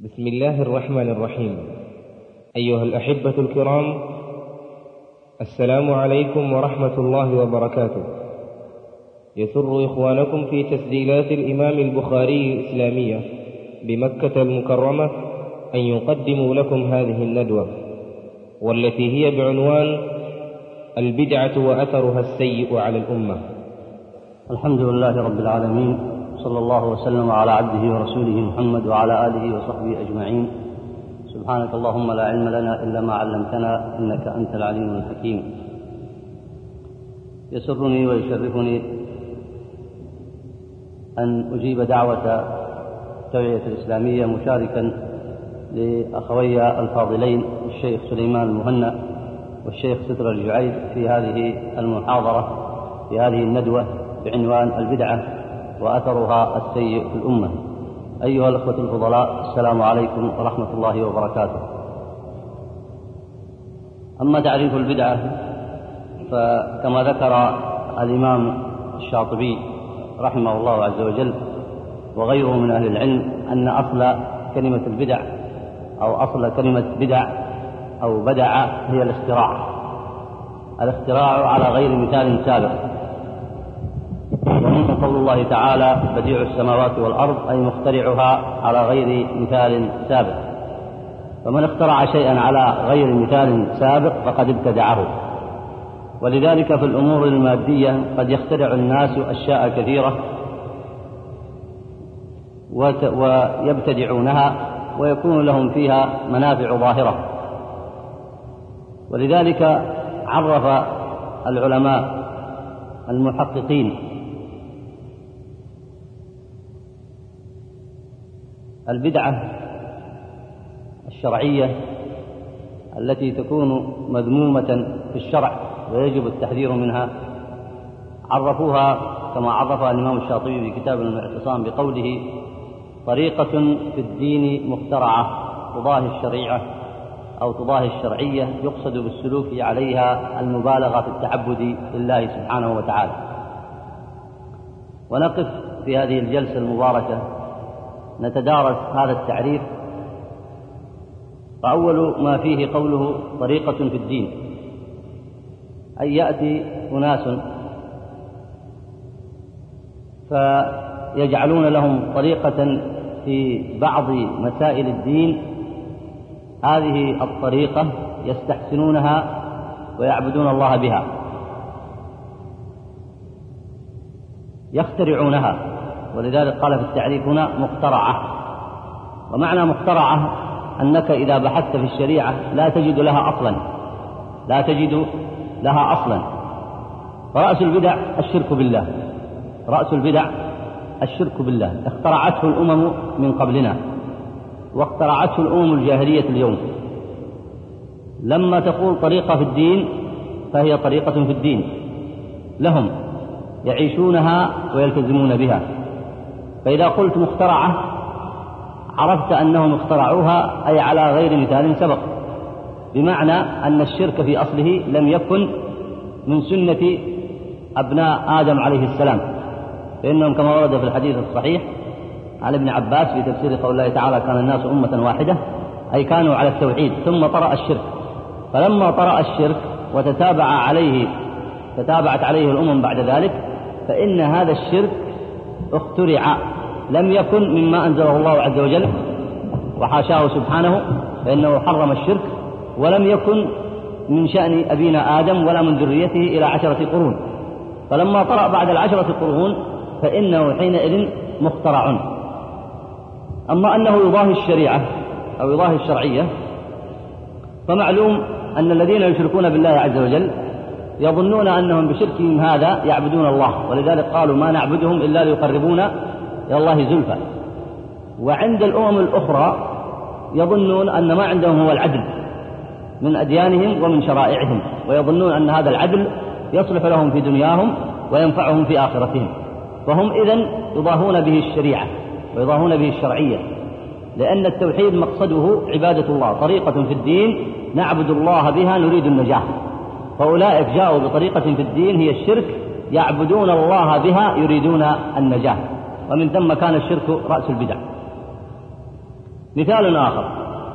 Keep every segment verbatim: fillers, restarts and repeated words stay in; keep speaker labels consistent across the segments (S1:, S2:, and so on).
S1: بسم الله الرحمن الرحيم. أيها الأحبة الكرام، السلام عليكم ورحمة الله وبركاته. يسر إخوانكم في تسجيلات الإمام البخاري الإسلامية بمكة المكرمة أن يقدموا لكم هذه الندوة، والتي هي بعنوان البدعة وأثرها السيء على الأمة.
S2: الحمد لله رب العالمين، صلى الله وسلم على عبده ورسوله محمد وعلى آله وصحبه أجمعين. سبحانك اللهم لا علم لنا إلا ما علمتنا، إنك أنت العليم الحكيم. يسرني ويشرفني أن أجيب دعوة التوعية الإسلامية مشاركا لأخوي الفاضلين الشيخ سليمان المهنا والشيخ ستر الجعيد في هذه المحاضرة في هذه الندوة بعنوان البدعة وأثرها السيء في الأمة. أيها الأخوة الفضلاء، السلام عليكم ورحمة الله وبركاته. أما تعريف البدعة فكما ذكر الإمام الشاطبي رحمه الله عز وجل وغيره من أهل العلم أن أصل كلمة البدع أو أصل كلمة بدع أو بدع هي الاختراع الاختراع على غير مثال سابق، ومنه قول الله تعالى بديع السماوات والأرض أي مخترعها على غير مثال سابق. فمن اخترع شيئا على غير مثال سابق فقد ابتدعه. ولذلك في الأمور المادية قد يخترع الناس أشياء كثيرة ويبتدعونها ويكون لهم فيها منافع ظاهرة. ولذلك عرف العلماء المحققين البدعة الشرعية التي تكون مذمومة في الشرع ويجب التحذير منها، عرفوها كما عرفها الإمام الشاطبي في كتاب الاعتصام بقوله طريقة في الدين مخترعة تضاهي الشريعة أو تضاهي الشرعية يقصد بالسلوك عليها المبالغة في التعبد لله سبحانه وتعالى. ونقف في هذه الجلسة المباركة نتدارس هذا التعريف. فأول ما فيه قوله طريقة في الدين، أي يأتي أناس فيجعلون لهم طريقة في بعض مسائل الدين، هذه الطريقة يستحسنونها ويعبدون الله بها، يخترعونها. ولذلك قال في التعريف هنا مخترعة. ومعنى مخترعة أنك إذا بحثت في الشريعة لا تجد لها أصلا لا تجد لها أصلا فرأس البدع الشرك بالله رأس البدع الشرك بالله اخترعته الأمم من قبلنا واخترعته الأمم الجاهلية اليوم. لما تقول طريقة في الدين فهي طريقة في الدين لهم يعيشونها ويلتزمون بها. فإذا قلت مخترعة عرفت أنهم اخترعوها أي على غير مثال سبق، بمعنى أن الشرك في أصله لم يكن من سنة أبناء آدم عليه السلام، فإنهم كما ورد في الحديث الصحيح عن ابن عباس في تفسير قول الله تعالى كان الناس أمة واحدة، أي كانوا على التوحيد ثم طرأ الشرك. فلما طرأ الشرك وتتابع عليه تتابعت عليه الأمم بعد ذلك، فإن هذا الشرك اخترع، لم يكن مما أنزله الله عز وجل وحاشاه سبحانه، فإنه حرم الشرك، ولم يكن من شأن أبينا آدم ولا من ذريته إلى عشرة قرون. فلما طرأ بعد العشرة قرون فإنه حينئذ مخترع. أما أنه يضاهي الشريعة أو يضاهي الشرعية فمعلوم أن الذين يشركون بالله عز وجل يظنون أنهم بشركهم هذا يعبدون الله، ولذلك قالوا ما نعبدهم إلا ليقربونا إلى الله زلفى. وعند الأمم الأخرى يظنون أن ما عندهم هو العدل من أديانهم ومن شرائعهم، ويظنون أن هذا العدل يصلح لهم في دنياهم وينفعهم في آخرتهم. فهم إذن يضاهون به الشريعة ويضاهون به الشرعية، لأن التوحيد مقصده عبادة الله، طريقة في الدين نعبد الله بها نريد النجاة. فأولئك جاءوا بطريقة في الدين هي الشرك، يعبدون الله بها يريدون النجاة، ومن ثم كان الشرك رأس البدع. مثال آخر: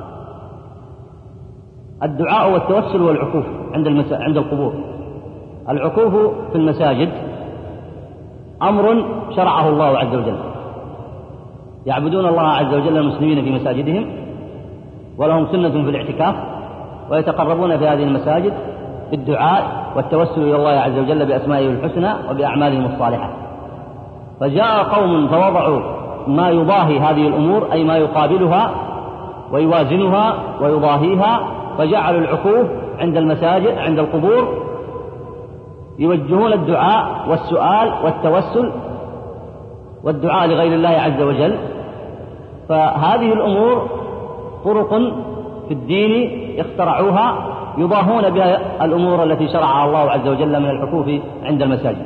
S2: الدعاء والتوسل والعكوف عند المسا... عند القبور. العكوف في المساجد أمر شرعه الله عز وجل، يعبدون الله عز وجل المسلمين في مساجدهم، ولهم سنة في الاعتكاف، ويتقربون في هذه المساجد بالدعاء والتوسل إلى الله عز وجل بأسمائه الحسنى وبأعمالهم الصالحة. فجاء قوم فوضعوا ما يضاهي هذه الأمور، أي ما يقابلها ويوازنها ويضاهيها، فجعلوا العكوف عند المساجد عند القبور يوجهون الدعاء والسؤال والتوسل والدعاء لغير الله عز وجل. فهذه الأمور طرق في الدين اخترعوها يضاهون بها الأمور التي شرعها الله عز وجل من العكوف عند المساجد.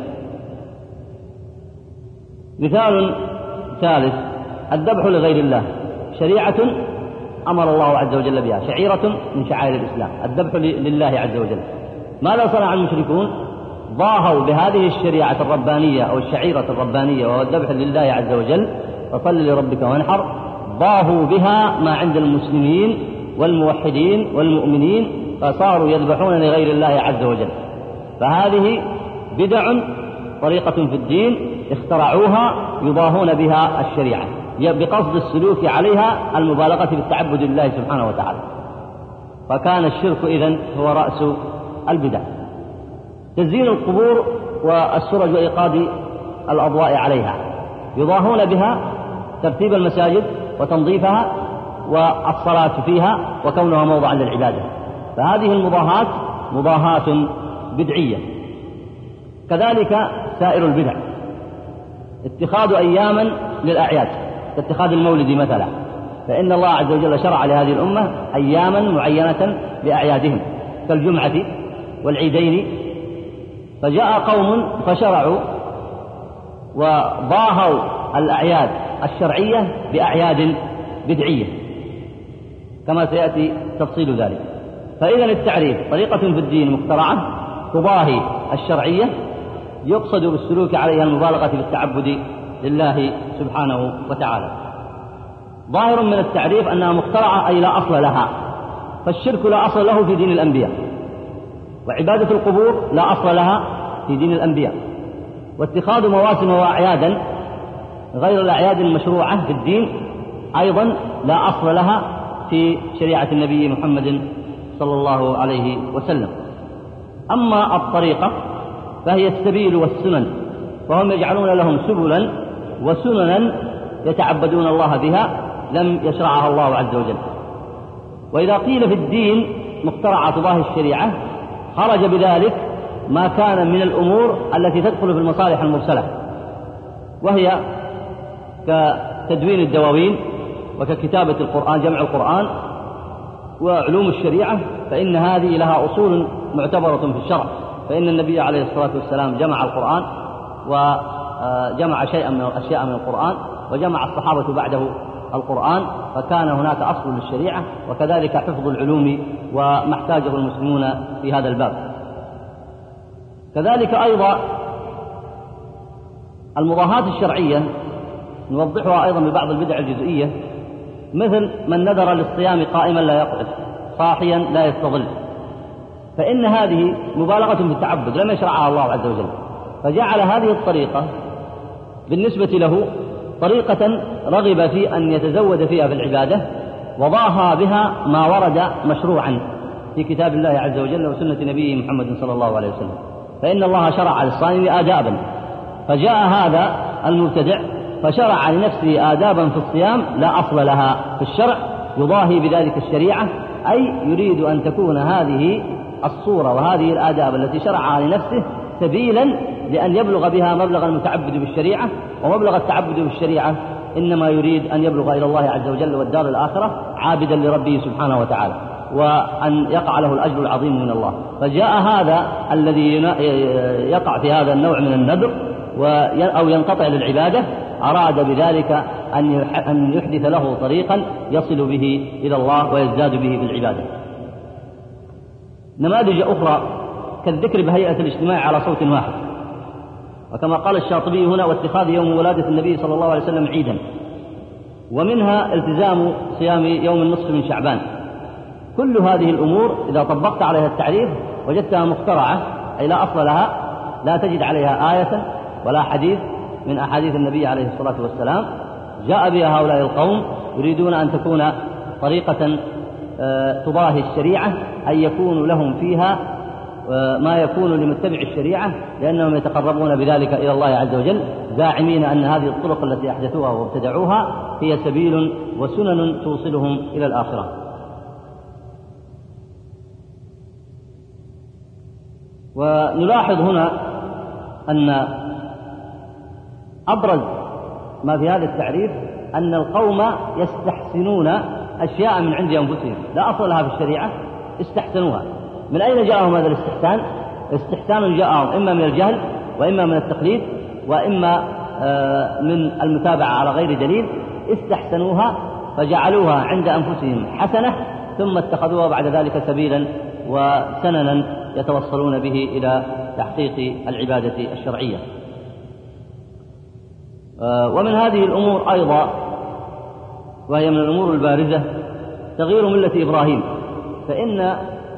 S2: مثال ثالث: الذبح لغير الله، شريعة أمر الله عز وجل بها، شعيرة من شعائر الإسلام، الذبح لله عز وجل. ماذا صنع المشركون؟ ضاهوا بهذه الشريعة الربانية أو الشعيرة الربانية وهو الذبح لله عز وجل، فصل لربك وانحر، ضاهوا بها ما عند المسلمين والموحدين والمؤمنين، فصاروا يذبحون لغير الله عز وجل. فهذه بدع طريقة في الدين اخترعوها يضاهون بها الشريعة بقصد السلوك عليها المبالغة في التعبد لله سبحانه وتعالى. فكان الشرك إذن هو رأس البدع. تزيين القبور والسرج وإيقاد الأضواء عليها، يضاهون بها ترتيب المساجد وتنظيفها والصلاة فيها وكونها موضعا للعبادة. فهذه المضاهات مضاهات بدعية. كذلك سائر البدع: اتخاذ أياما للأعياد كاتخاذ المولد مثلا، فإن الله عز وجل شرع لهذه الأمة أياما معينة لأعيادهم كالجمعة والعيدين. فجاء قوم فشرعوا وضاهوا الأعياد الشرعية بأعياد بدعية كما سيأتي تفصيل ذلك. فإذا التعريف طريقة في الدين مخترعة تضاهي الشرعية يقصد بالسلوك عليها المبالغة في التعبد لله سبحانه وتعالى. ظاهر من التعريف أنها مخترعة أي لا أصل لها، فالشرك لا أصل له في دين الأنبياء، وعبادة القبور لا أصل لها في دين الأنبياء، واتخاذ مواسم وأعيادا غير الأعياد المشروعة في الدين أيضا لا أصل لها في شريعة النبي محمد صلى الله عليه وسلم. أما الطريقة فهي السبيل والسنن، فهم يجعلون لهم سبلا وسننا يتعبدون الله بها لم يشرعها الله عز وجل. وإذا قيل في الدين مخترعة تضاهي الشريعة خرج بذلك ما كان من الأمور التي تدخل في المصالح المرسلة، وهي كتدوين الدواوين وككتابة القرآن جمع القرآن وعلوم الشريعة، فإن هذه لها أصول معتبرة في الشرع. فإن النبي عليه الصلاة والسلام جمع القرآن وجمع شيئا من الأشياء من القرآن، وجمع الصحابة بعده القرآن، فكان هناك أصل للشريعة. وكذلك حفظ العلوم وما احتاجه المسلمون في هذا الباب. كذلك أيضا المضاهاة الشرعية نوضحها أيضا ببعض البدع الجزئية، مثل من نذر للصيام قائما لا يقعد، صاحيا لا يستظل، فإن هذه مبالغة في التعبد لم يشرعها الله عز وجل، فجعل هذه الطريقة بالنسبة له طريقة رغب في أن يتزود فيها في العبادة، وضاها بها ما ورد مشروعا في كتاب الله عز وجل وسنة نبيه محمد صلى الله عليه وسلم. فإن الله شرع للصائم آدابا، فجاء هذا المبتدع فشرع لنفسه آدابا في الصيام لا أصل لها في الشرع، يضاهي بذلك الشريعة، أي يريد أن تكون هذه الصورة وهذه الآداب التي شرعها لنفسه سبيلا لأن يبلغ بها مبلغ المتعبد بالشريعة، ومبلغ التعبد بالشريعة إنما يريد أن يبلغ إلى الله عز وجل والدار الآخرة عابدا لربه سبحانه وتعالى، وأن يقع له الأجر العظيم من الله. فجاء هذا الذي يقع في هذا النوع من النذر أو ينقطع للعبادة أراد بذلك أن يحدث له طريقا يصل به إلى الله ويزداد به بالعبادة. نماذج أخرى كالذكر بهيئة الاجتماع على صوت واحد، وكما قال الشاطبي هنا: واتخاذ يوم ولادة النبي صلى الله عليه وسلم عيدا. ومنها التزام صيام يوم النصف من شعبان. كل هذه الأمور إذا طبقت عليها التعريف وجدتها مخترعة، أي لا أصل لها، لا تجد عليها آية ولا حديث من أحاديث النبي عليه الصلاة والسلام. جاء بها هؤلاء القوم يريدون أن تكون طريقة تضاهي الشريعة، أن يكون لهم فيها ما يكون لمتبع الشريعة، لأنهم يتقربون بذلك إلى الله عز وجل، زاعمين أن هذه الطرق التي أحدثوها وابتدعوها هي سبيل وسنن توصلهم إلى الآخرة. ونلاحظ هنا أن أبرز ما في هذا التعريف أن القوم يستحسنون أشياء من عند أنفسهم لا أصل لها في الشريعة، استحسنوها. من أين جاءهم هذا الاستحسان؟ استحسان جاءهم إما من الجهل، وإما من التقليد، وإما من المتابعة على غير دليل. استحسنوها فجعلوها عند أنفسهم حسنة، ثم اتخذوها بعد ذلك سبيلا وسننا يتوصلون به إلى تحقيق العبادة الشرعية. ومن هذه الأمور أيضا، وهي من الأمور البارزة، تغيير ملة إبراهيم. فإن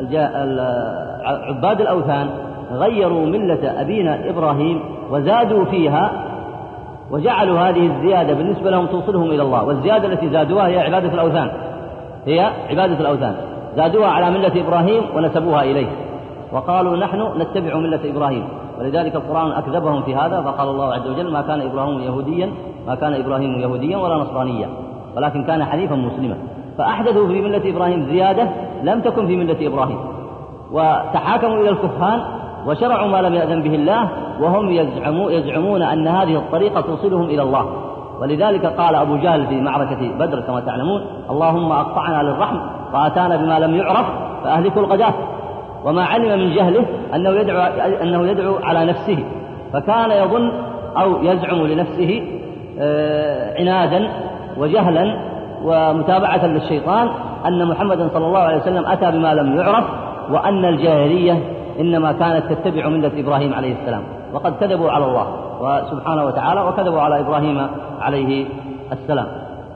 S2: عباد الأوثان غيروا ملة أبينا إبراهيم وزادوا فيها، وجعلوا هذه الزيادة بالنسبة لهم توصلهم إلى الله. والزيادة التي زادوها هي عبادة الأوثان، هي عبادة الأوثان، زادوها على ملة إبراهيم ونسبوها إليه، وقالوا نحن نتبع ملة إبراهيم. ولذلك القرآن أكذبهم في هذا، فقال الله عز وجل: ما كان إبراهيم يهوديا ما كان إبراهيم يهوديا ولا نصرانيا، ولكن كان حنيفا مسلما. فأحدثوا في ملة إبراهيم زيادة لم تكن في ملة إبراهيم، وتحاكموا إلى الكهان وشرعوا ما لم يأذن به الله، وهم يزعمون, يزعمون أن هذه الطريقة توصلهم إلى الله. ولذلك قال أبو جهل في معركة بدر كما تعلمون: اللهم أقطعنا للرحم وآتانا بما لم يعرف فأهلكوا الغداة. وما علم من جهله أنه يدعو, أنه يدعو على نفسه، فكان يظن أو يزعم لنفسه عنادا وجهلا ومتابعة للشيطان أن محمدا صلى الله عليه وسلم أتى بما لم يعرف، وأن الجاهلية إنما كانت تتبع ملة إبراهيم عليه السلام. وقد كذبوا على الله سبحانه وتعالى، وكذبوا على إبراهيم عليه السلام.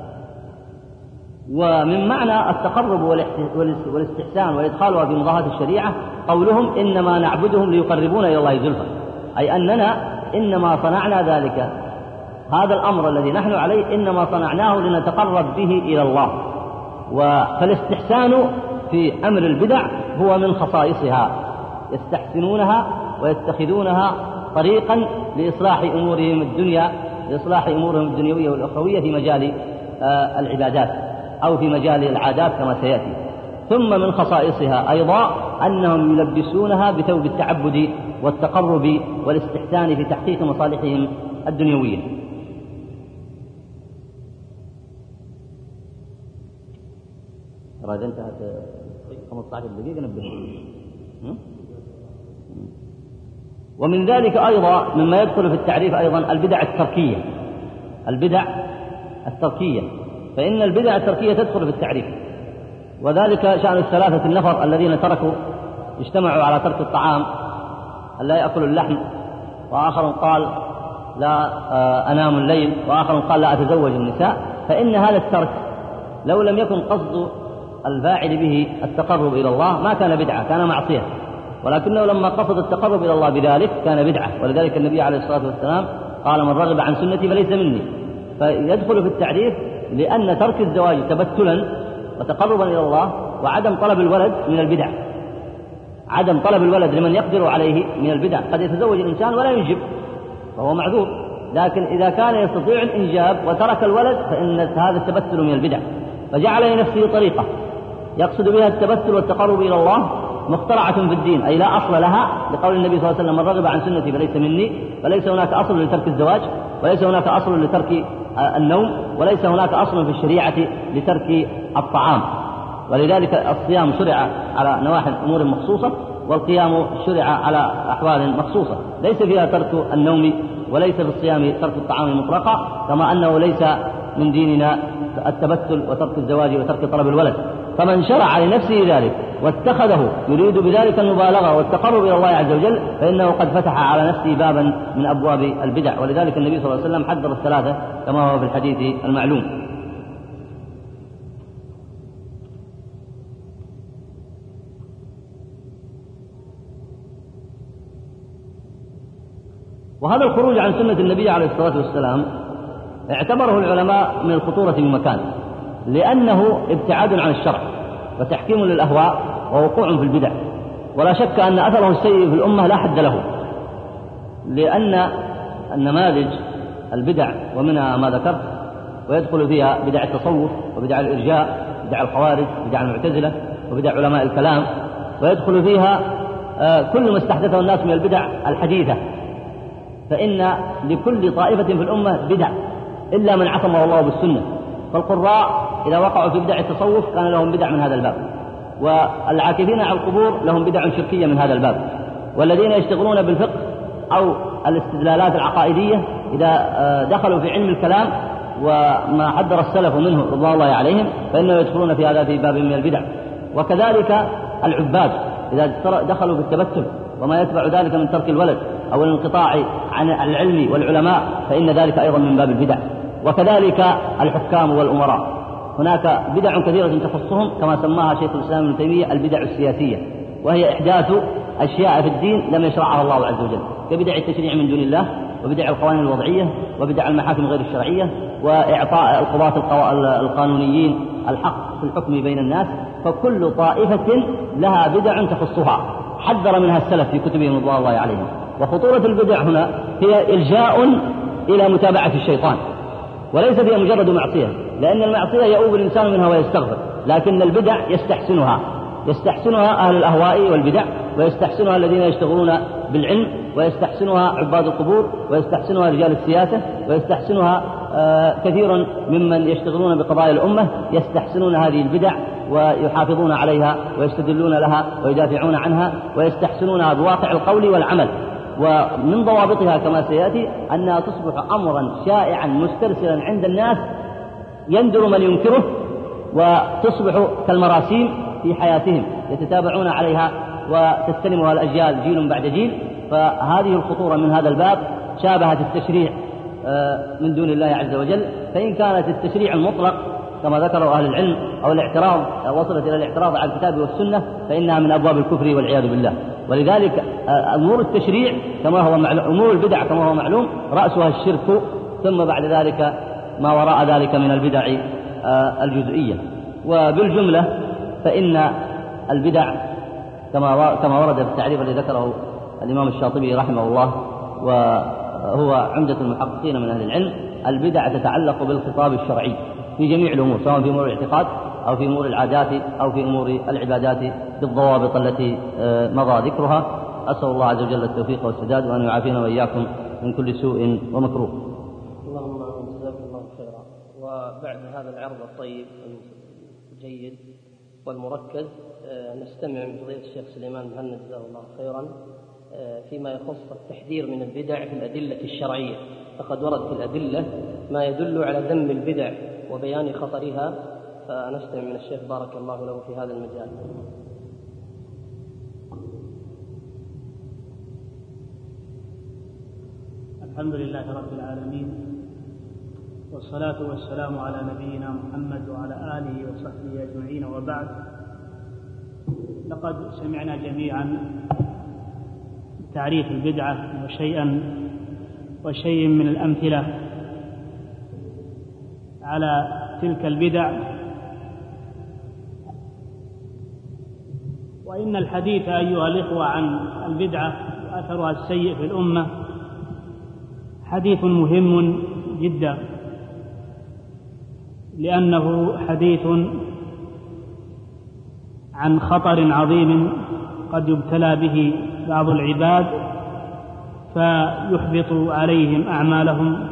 S2: ومن معنى التقرب والاستحسان وإدخالها في مضاهاة الشريعة قولهم: إنما نعبدهم ليقربونا إلى الله زلفى، أي أننا إنما صنعنا ذلك، هذا الأمر الذي نحن عليه إنما صنعناه لنتقرب به إلى الله. فالاستحسان في أمر البدع هو من خصائصها، يستحسنونها ويتخذونها طريقا لإصلاح أمورهم الدنيا لإصلاح أمورهم الدنيوية والأخروية في مجال العبادات أو في مجال العادات كما سيأتي. ثم من خصائصها أيضا أنهم يلبسونها بثوب التعبد والتقرب والاستحسان في تحقيق مصالحهم الدنيوية. إذا انتهت خمسة عشر دقيقة نبدأ. ومن ذلك أيضا مما يدخل في التعريف أيضا البدع التركية. البدع التركية فإن البدع التركية تدخل في التعريف، وذلك شأن الثلاثة النفر الذين تركوا اجتمعوا على ترك الطعام، أن لا يأكلوا اللحم، وآخر قال لا أنام الليل، وآخر قال لا أتزوج النساء. فإن هذا الترك لو لم يكن قصد الفاعل به التقرب إلى الله ما كان بدعة، كان معصية، ولكنه لما قصد التقرب إلى الله بذلك كان بدعة. ولذلك النبي عليه الصلاة والسلام قال: من رغب عن سنتي فليس مني. فيدخل في التعريف لأن ترك الزواج تبتلا وتقربا إلى الله وعدم طلب الولد من البدع. عدم طلب الولد لمن يقدر عليه من البدع. قد يتزوج الإنسان ولا ينجب فهو معذور، لكن إذا كان يستطيع الإنجاب وترك الولد فإن هذا التبتل من البدع. فجعل لنفسه طريقة يقصد بها التبتل والتقرب إلى الله مخترعة في الدين، أي لا أصل لها، لقول النبي صلى الله عليه وسلم: من رغب عن سنتي فليس مني. فليس هناك أصل لترك الزواج، وليس هناك أصل لترك النوم، وليس هناك أصل في الشريعة لترك الطعام. ولذلك الصيام شرع على نواحي أمور مخصوصة، والقيام شرع على أحوال مخصوصة، ليس فيها ترك النوم، وليس في الصيام ترك الطعام مطلقا، كما أنه ليس من ديننا التبتل وترك الزواج وترك طلب الولد. فمن شرع لنفسه ذلك واتخذه يريد بذلك المبالغة والتقرب إلى الله عز وجل فإنه قد فتح على نفسه بابا من أبواب البدع. ولذلك النبي صلى الله عليه وسلم حذر الثلاثة كما هو في الحديث المعلوم. وهذا الخروج عن سنة النبي عليه الصلاة والسلام اعتبره العلماء من الخطورة بمكان، لأنه ابتعاد عن الشرع وتحكيم للأهواء ووقوع في البدع. ولا شك أن أثره السيء في الأمة لا حد له، لأن النماذج البدع ومنها ما ذكرت، ويدخل فيها بدع التصوف وبدع الإرجاء، بدع الخوارج، بدع المعتزلة، وبدع علماء الكلام، ويدخل فيها كل ما استحدثه الناس من البدع الحديثة. فإن لكل طائفة في الأمة بدع إلا من عصمه الله بالسنة. فالقراء إذا وقعوا في بدع التصوف كان لهم بدع من هذا الباب، والعاكفين على القبور لهم بدع شركية من هذا الباب، والذين يشتغلون بالفقه أو الاستدلالات العقائدية إذا دخلوا في علم الكلام وما حذر السلف منه رضوان الله عليهم فإنه يدخلون في هذا في باب من البدع. وكذلك العباد إذا دخلوا في التبتل وما يتبع ذلك من ترك الولد أو الانقطاع عن العلم والعلماء فإن ذلك أيضا من باب البدع. وكذلك الحكام والأمراء هناك بدع كثيرة تخصهم كما سماها شيخ الإسلام ابن تيمية البدع السياسية، وهي إحداث أشياء في الدين لم يشرعها الله عز وجل، كبدع التشريع من دون الله، وبدع القوانين الوضعية، وبدع المحاكم غير الشرعية، وإعطاء القضاة القانونيين الحق في الحكم بين الناس. فكل طائفة لها بدع تخصها حذر منها السلف في كتبهم رضوان الله عليهم. وخطورة البدع هنا هي إلجاء إلى متابعة الشيطان، وليس هي مجرد معصية، لأن المعصية يؤوب الإنسان منها ويستغفر، لكن البدع يستحسنها يستحسنها أهل الأهواء والبدع، ويستحسنها الذين يشتغلون بالعلم، ويستحسنها عباد القبور، ويستحسنها رجال السياسة، ويستحسنها آه كثير ممن يشتغلون بقضايا الأمة، يستحسنون هذه البدع ويحافظون عليها ويستدلون لها ويدافعون عنها ويستحسنونها بواقع القول والعمل. ومن ضوابطها كما سيأتي أنها تصبح أمرا شائعا مسترسلا عند الناس يندر من ينكره، وتصبح كالمراسيم في حياتهم يتتابعون عليها وتستلمها الأجيال جيل بعد جيل. فهذه الخطورة من هذا الباب شابهت التشريع من دون الله عز وجل. فإن كانت التشريع المطلق كما ذكروا أهل العلم أو الاعتراض وصلت إلى الاعتراض على الكتاب والسنة فإنها من أبواب الكفر والعياذ بالله. ولذلك أمور التشريع كما هو معلوم، أمور البدع كما هو معلوم رأسها الشرك، ثم بعد ذلك ما وراء ذلك من البدع الجزئية. وبالجملة فإن البدع كما كما ورد في التعريف الذي ذكره الإمام الشاطبي رحمه الله وهو عمدة المحققين من أهل العلم، البدع تتعلق بالخطاب الشرعي في جميع الأمور، سواء في أمور الاعتقاد أو في أمور العادات أو في أمور العبادات بالضوابط التي مضى ذكرها. أسأل الله عز وجل التوفيق والسداد وأن يعافينا وإياكم من كل سوء ومكروه.
S3: اللهم جزاك الله خيرا. وبعد هذا العرض الطيب الجيد والمركز نستمع من فضيلة الشيخ سليمان مهند جزاه الله خيرا فيما يخص التحذير من البدع في الأدلة الشرعية. فقد ورد في الأدلة ما يدل على ذم البدع وبيان خطرها، فنستمع من الشيخ بارك الله له في هذا المجال.
S4: الحمد لله رب العالمين، والصلاة والسلام على نبينا محمد وعلى آله وصحبه أجمعين، وبعد. لقد سمعنا جميعا تعريف البدعة وشيئا وشيء من الأمثلة على تلك البدع، وإن الحديث أيها الإخوة عن البدعة وأثرها السيء في الأمة حديث مهم جدا، لأنه حديث عن خطر عظيم قد يبتلى به بعض العباد فيحبط عليهم أعمالهم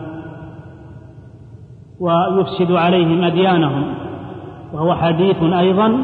S4: ويفسد عليهم أديانهم، وهو حديث أيضا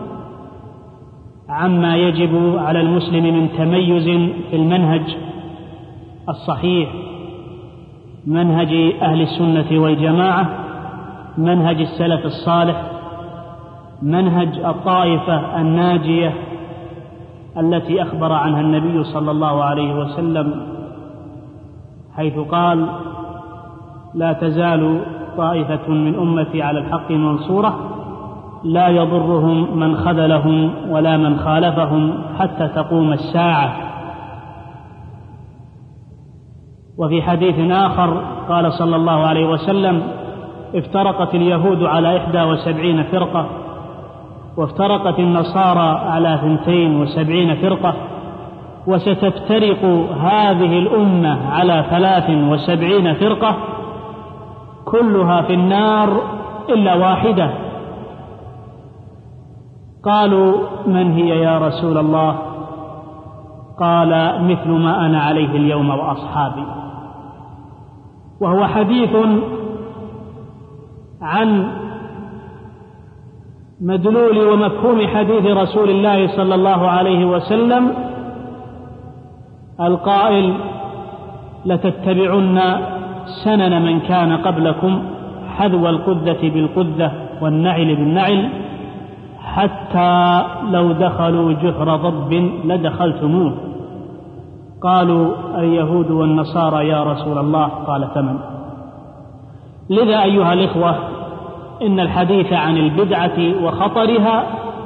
S4: عما يجب على المسلم من تميز في المنهج الصحيح، منهج أهل السنة والجماعة، منهج السلف الصالح، منهج الطائفة الناجية التي أخبر عنها النبي صلى الله عليه وسلم حيث قال: لا تزال طائفة من أمتي على الحق منصورة لا يضرهم من خذلهم ولا من خالفهم حتى تقوم الساعة. وفي حديث آخر قال صلى الله عليه وسلم: افترقت اليهود على إحدى وسبعين فرقة، وافترقت النصارى على ثنتين وسبعين فرقة، وستفترق هذه الأمة على ثلاث وسبعين فرقة، كلها في النار إلا واحدة. قالوا: من هي يا رسول الله؟ قال: مثل ما أنا عليه اليوم وأصحابي. وهو حديث عن مدلول ومفهوم حديث رسول الله صلى الله عليه وسلم القائل: لتتبعن سنن من كان قبلكم حذو القذة بالقذة والنعل بالنعل حتى لو دخلوا جحر ضب لدخلتموه. قالوا: اليهود والنصارى يا رسول الله؟ قال: فمن؟ لذا أيها الإخوة، إن الحديث عن البدعة وخطرها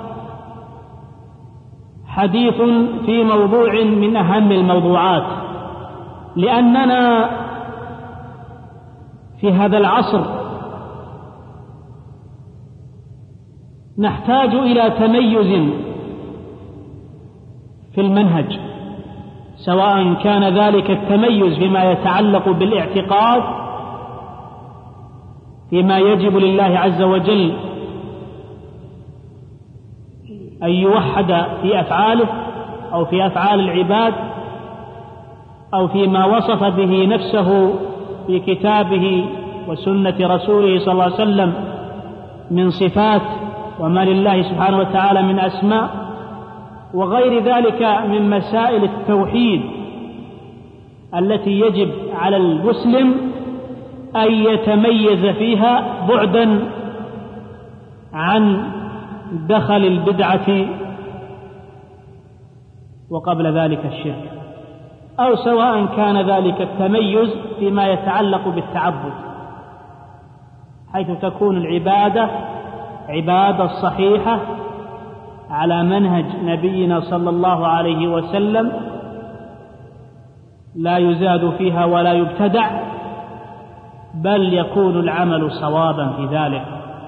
S4: حديث في موضوع من أهم الموضوعات، لأننا في هذا العصر نحتاج إلى تميز في المنهج، سواء كان ذلك التميز فيما يتعلق بالاعتقاد، فيما يجب لله عز وجل أن يوحد في أفعاله أو في أفعال العباد، أو فيما وصف به نفسه في كتابه وسنة رسوله صلى الله عليه وسلم من صفات، وما لله سبحانه وتعالى من أسماء، وغير ذلك من مسائل التوحيد التي يجب على المسلم أن يتميز فيها بعدا عن دخل البدعة وقبل ذلك الشرك، أو سواء كان ذلك التميز فيما يتعلق بالتعبد، حيث تكون العبادة عبادة الصحيحة على منهج نبينا صلى الله عليه وسلم، لا يزاد فيها ولا يبتدع، بل يكون العمل صوابا في ذلك.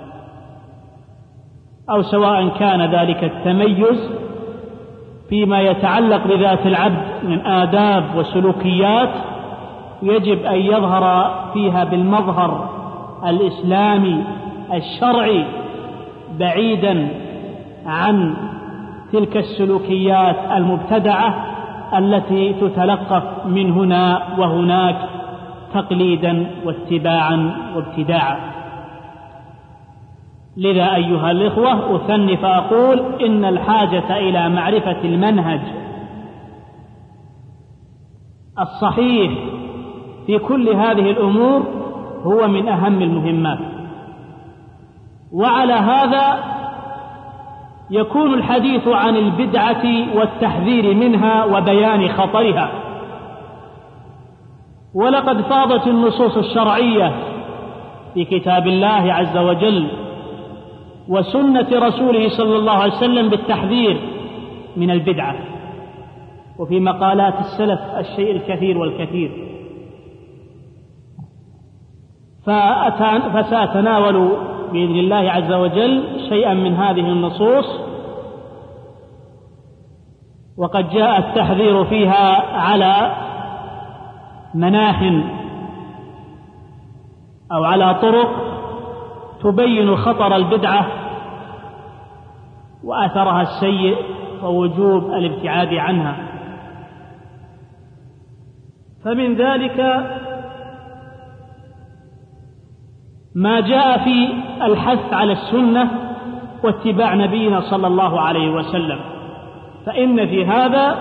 S4: أو سواء كان ذلك التميز فيما يتعلق بذات العبد من آداب وسلوكيات يجب أن يظهر فيها بالمظهر الإسلامي الشرعي، بعيدا عن تلك السلوكيات المبتدعة التي تتلقف من هنا وهناك تقليدا واتباعا وابتداعا. لذا أيها الإخوة أثني فأقول إن الحاجة إلى معرفة المنهج الصحيح في كل هذه الأمور هو من أهم المهمات. وعلى هذا يكون الحديث عن البدعة والتحذير منها وبيان خطرها. ولقد فاضت النصوص الشرعية في كتاب الله عز وجل وسنة رسوله صلى الله عليه وسلم بالتحذير من البدعة، وفي مقالات السلف الشيء الكثير والكثير. فسأتناول بإذن الله عز وجل شيئا من هذه النصوص، وقد جاء التحذير فيها على مناح أو على طرق تبين خطر البدعة وأثرها السيء ووجوب الابتعاد عنها. فمن ذلك ما جاء في الحث على السنة واتباع نبينا صلى الله عليه وسلم، فإن في هذا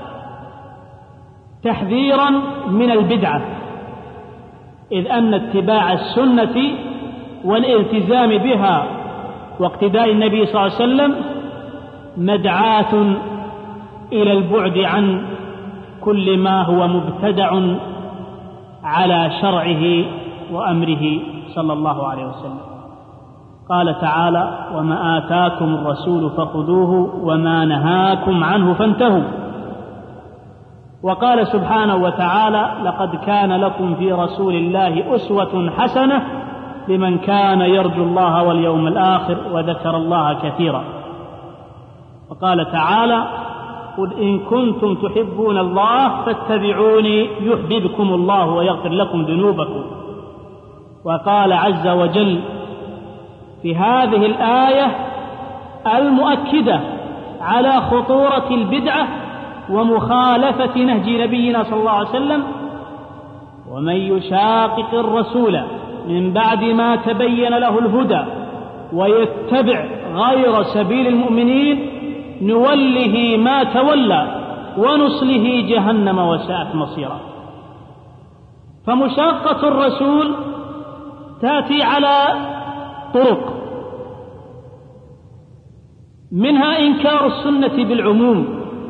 S4: تحذيرا من البدعة، إذ أن اتباع السنة والالتزام بها واقتداء النبي صلى الله عليه وسلم مدعاة إلى البعد عن كل ما هو مبتدع على شرعه وأمره صلى الله عليه وسلم. قال تعالى: وما آتاكم الرسول فخذوه وما نهاكم عنه فانتهوا. وقال سبحانه وتعالى: لقد كان لكم في رسول الله أسوة حسنة لمن كان يرجو الله واليوم الآخر وذكر الله كثيرا. وقال تعالى: قل إن كنتم تحبون الله فاتبعوني يحببكم الله ويغفر لكم ذنوبكم. وقال عز وجل في هذه الآية المؤكدة على خطورة البدعة ومخالفة نهج نبينا صلى الله عليه وسلم: ومن يشاقق الرسول من بعد ما تبين له الهدى ويتبع غير سبيل المؤمنين نوله ما تولى ونصله جهنم وساءت مصيرا. فمشاقة الرسول تأتي على طرق، منها إنكار السنة بالعموم،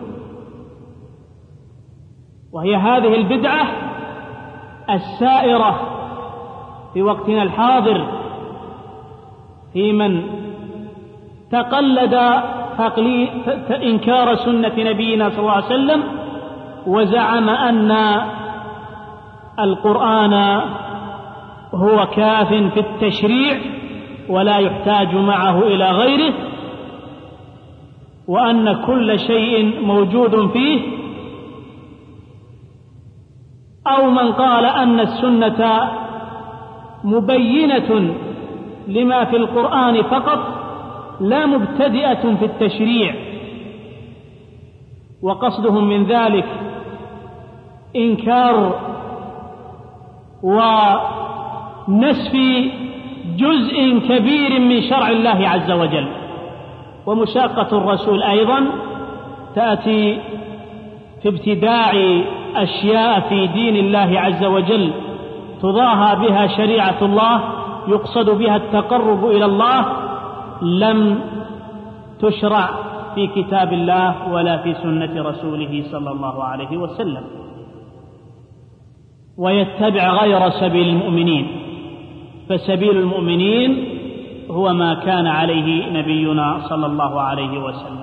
S4: وهي هذه البدعة السائرة في وقتنا الحاضر في من تقلد إنكار سنة نبينا صلى الله عليه وسلم وزعم أن القرآن هو كاف في التشريع ولا يحتاج معه إلى غيره، وأن كل شيء موجود فيه، أو من قال أن السنة مبينة لما في القرآن فقط لا مبتدئة في التشريع، وقصدهم من ذلك إنكار ونسف جزء كبير من شرع الله عز وجل. ومشاقة الرسول أيضا تأتي في ابتداع أشياء في دين الله عز وجل تضاهى بها شريعة الله يقصد بها التقرب إلى الله، لم تشرع في كتاب الله ولا في سنة رسوله صلى الله عليه وسلم. ويتبع غير سبيل المؤمنين، فسبيل المؤمنين هو ما كان عليه نبينا صلى الله عليه وسلم.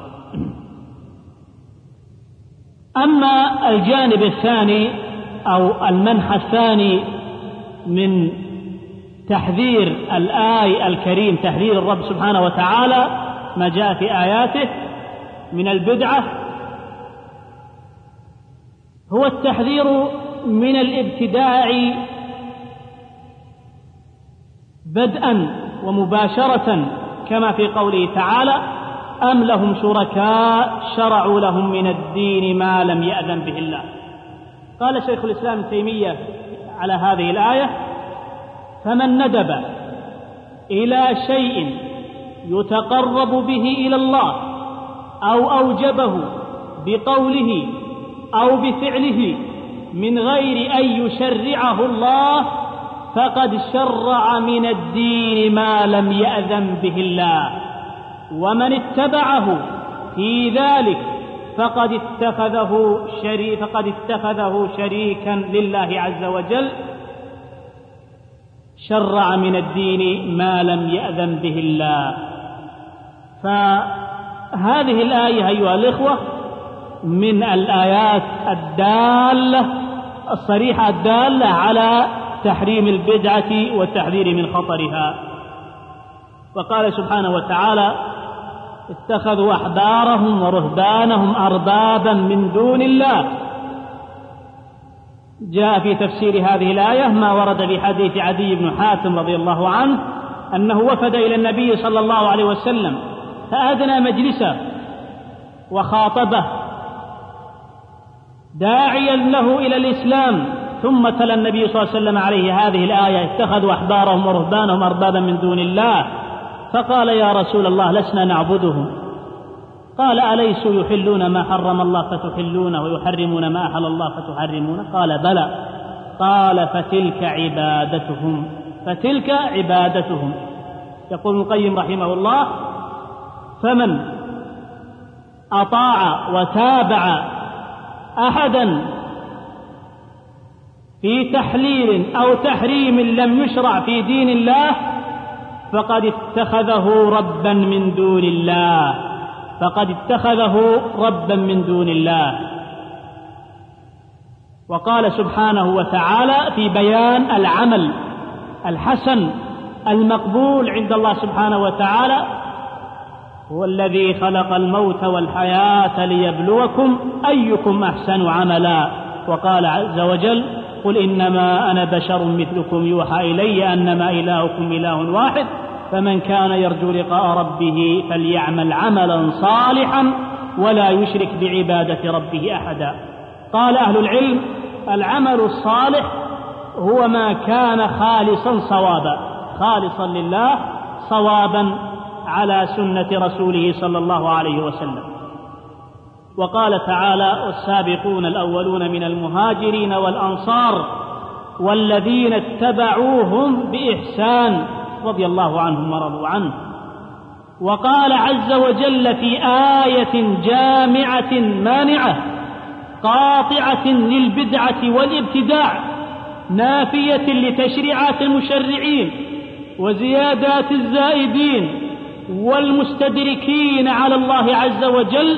S4: أما الجانب الثاني أو المنحى الثاني من تحذير الآية الكريم، تحذير الرب سبحانه وتعالى ما جاء في آياته من البدعة، هو التحذير من الابتداع بدءا ومباشرة، كما في قوله تعالى: أم لهم شركاء شرعوا لهم من الدين ما لم يأذن به الله. قال شيخ الإسلام ابن تيمية على هذه الآية: فمن ندب إلى شيء يتقرب به إلى الله أو أوجبه بقوله أو بفعله من غير أن يشرعه الله فقد شرع من الدين ما لم يأذن به الله، ومن اتبعه في ذلك فقد اتخذه شريك فقد اتخذه شريكا لله عز وجل، شرع من الدين ما لم يأذن به الله. فهذه الآية أيها الإخوة من الآيات الدالة الصريحة الدالة على تحريم البدعة والتحذير من خطرها. وقال سبحانه وتعالى: اتخذوا أحبارهم ورهبانهم أربابا من دون الله. جاء في تفسير هذه الآية ما ورد في حديث عدي بن حاتم رضي الله عنه أنه وفد إلى النبي صلى الله عليه وسلم فأدنى مجلسه وخاطبه داعيا له إلى الإسلام، ثم تلا النبي صلى الله عليه وسلم عليه هذه الآية: اتخذوا أحبارهم ورهبانهم أربابا من دون الله. فقال: يا رسول الله لسنا نعبدهم. قال: أليسوا يحلون ما حرم الله فتحلونه ويحرمون ما أحل الله فتحرمونه؟ قال: بلى. قال: فتلك عبادتهم فتلك عبادتهم. يقول ابن القيم رحمه الله: فمن أطاع وتابع أحدا في تحليل أو تحريم لم يشرع في دين الله فقد اتخذه ربا من دون الله فقد اتخذه ربا من دون الله. وقال سبحانه وتعالى في بيان العمل الحسن المقبول عند الله سبحانه وتعالى: هو الذي خلق الموت والحياة ليبلوكم أيكم أحسن عملا. وقال عز وجل: قل إنما أنا بشر مثلكم يوحى إلي أنما إلهكم إله واحد فمن كان يرجو لقاء ربه فليعمل عملا صالحا ولا يشرك بعبادة ربه أحدا. قال أهل العلم: العمل الصالح هو ما كان خالصا صوابا، خالصا لله صوابا على سنة رسوله صلى الله عليه وسلم. وقال تعالى: والسابقون الأولون من المهاجرين والأنصار والذين اتبعوهم بإحسان رضي الله عنهم ورضوا عنه. وقال عز وجل في آية جامعة مانعة قاطعة للبدعة والابتداع نافية لتشريعات المشرعين وزيادات الزائدين والمستدركين على الله عز وجل: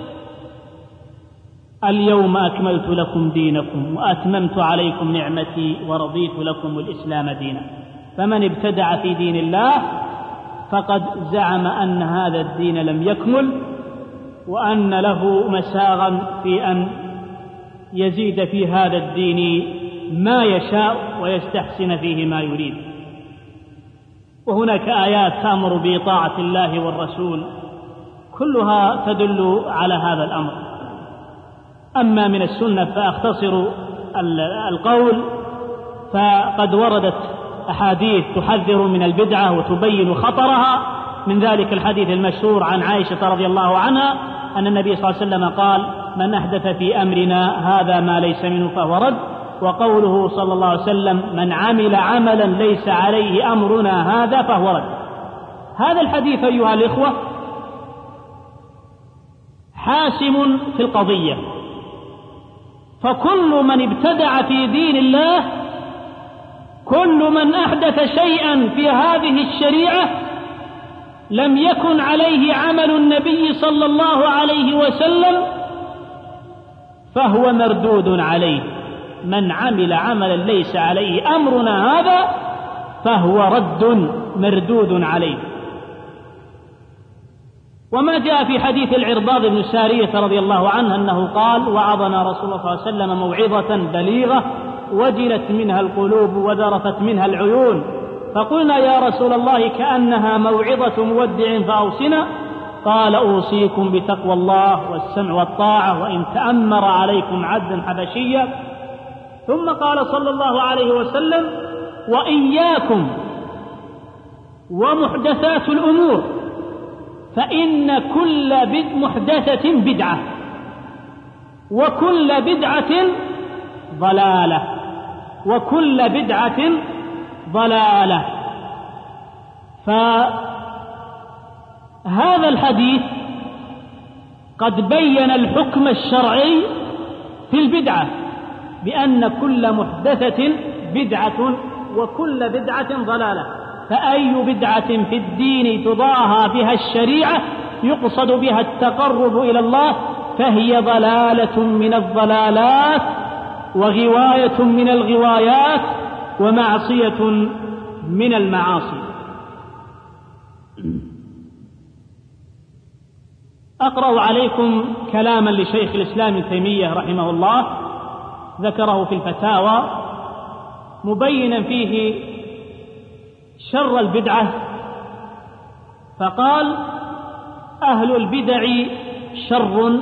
S4: اليوم أكملت لكم دينكم وأتممت عليكم نعمتي ورضيت لكم الإسلام دينا. فمن ابتدع في دين الله فقد زعم أن هذا الدين لم يكمل وأن له مساغا في أن يزيد في هذا الدين ما يشاء ويستحسن فيه ما يريد. وهناك آيات تأمر بطاعة الله والرسول كلها تدل على هذا الأمر. أما من السنة فأختصر القول، فقد وردت أحاديث تحذر من البدعة وتبين خطرها، من ذلك الحديث المشهور عن عائشة رضي الله عنها أن النبي صلى الله عليه وسلم قال: من أحدث في أمرنا هذا ما ليس منه فهو رد. وقوله صلى الله عليه وسلم: من عمل عملا ليس عليه أمرنا هذا فهو رد. هذا الحديث أيها الإخوة حاسم في القضية، فكل من ابتدع في دين الله، كل من أحدث شيئا في هذه الشريعة لم يكن عليه عمل النبي صلى الله عليه وسلم فهو مردود عليه. من عمل عملا ليس عليه أمرنا هذا فهو رد مردود عليه. وما جاء في حديث العرباض بن سارية رضي الله عنه أنه قال: وعظنا رسول الله صلى الله عليه وسلم موعظة بليغة وجلت منها القلوب وذرفت منها العيون، فقلنا: يا رسول الله كأنها موعظة مودع فأوصنا. قال: أوصيكم بتقوى الله والسمع والطاعة وإن تأمر عليكم عبد حبشيا. ثم قال صلى الله عليه وسلم: وإياكم ومحدثات الأمور فإن كل محدثة بدعة وكل بدعة ضلالة وكل بدعة ضلالة. فهذا الحديث قد بين الحكم الشرعي في البدعة بأن كل محدثة بدعة وكل بدعة ضلالة. فأي بدعة في الدين تضاهى بها الشريعة يقصد بها التقرب إلى الله فهي ضلالة من الضلالات وغواية من الغوايات ومعصية من المعاصي. أقرأ عليكم كلاما لشيخ الإسلام ابن تيمية رحمه الله ذكره في الفتاوى مبينا فيه شر البدعة، فقال: أهل البدع شر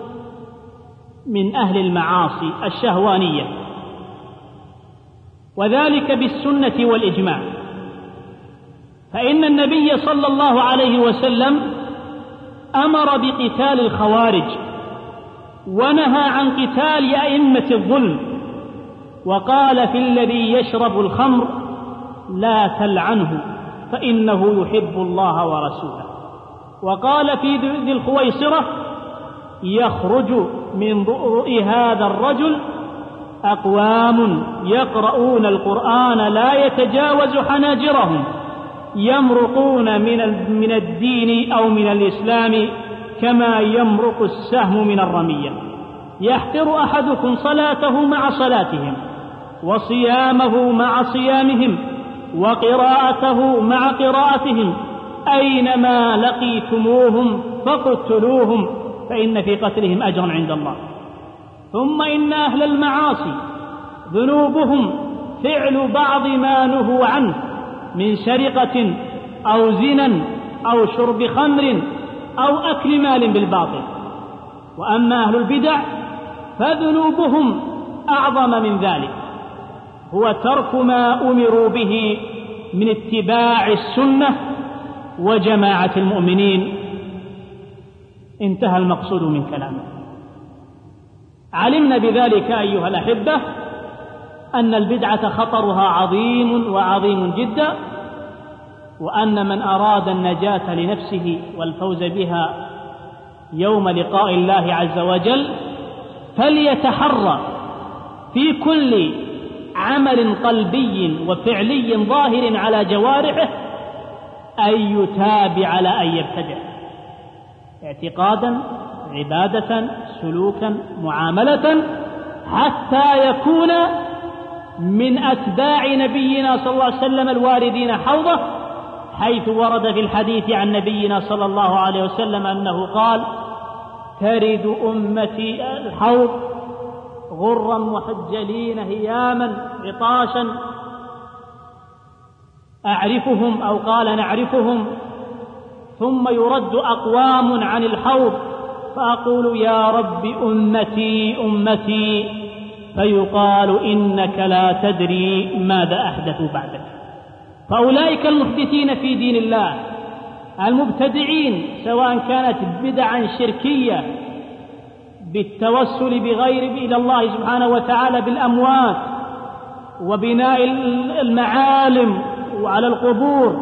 S4: من أهل المعاصي الشهوانية، وذلك بالسنة والإجماع. فإن النبي صلى الله عليه وسلم أمر بقتال الخوارج ونهى عن قتال أئمة الظلم، وقال في الذي يشرب الخمر: لا تلعنه فإنه يحب الله ورسوله. وقال في ذي الخويصرة: يخرج من ضوء هذا الرجل أقوام يقرؤون القرآن لا يتجاوز حناجرهم يمرقون من من الدين أو من الإسلام كما يمرق السهم من الرمية. يحقر أحدكم صلاته مع صلاتهم وصيامه مع صيامهم وقراءته مع قراءتهم، أينما لقيتموهم فاقتلوهم فإن في قتلهم أجرا عند الله. ثم إن أهل المعاصي ذنوبهم فعل بعض ما نهوا عنه من سرقة أو زنا أو شرب خمر أو أكل مال بالباطل. وأما أهل البدع فذنوبهم أعظم من ذلك، هو ترك ما أمروا به من اتباع السنة وجماعة المؤمنين. انتهى المقصود من كلامه. علمنا بذلك أيها الأحبة أن البدعة خطرها عظيم وعظيم جدا، وأن من أراد النجاة لنفسه والفوز بها يوم لقاء الله عز وجل فليتحرى في كل عمل قلبي وفعلي ظاهر على جوارحه أن يتابع على أن يبتدع، اعتقادا، عبادة، سلوكا، معاملة، حتى يكون من أتباع نبينا صلى الله عليه وسلم الواردين حوضه، حيث ورد في الحديث عن نبينا صلى الله عليه وسلم أنه قال: ترد أمتي الحوض غرا محجلين هياما عطاشا أعرفهم، أو قال نعرفهم، ثم يرد أقوام عن الحوض فأقول يا رب أمتي أمتي، فيقال إنك لا تدري ماذا أحدثوا بعدك. فأولئك المحدثين في دين الله المبتدعين، سواء كانت بدعا شركية بالتوسل بغير إلى الله سبحانه وتعالى بالأموات وبناء المعالم وعلى القبور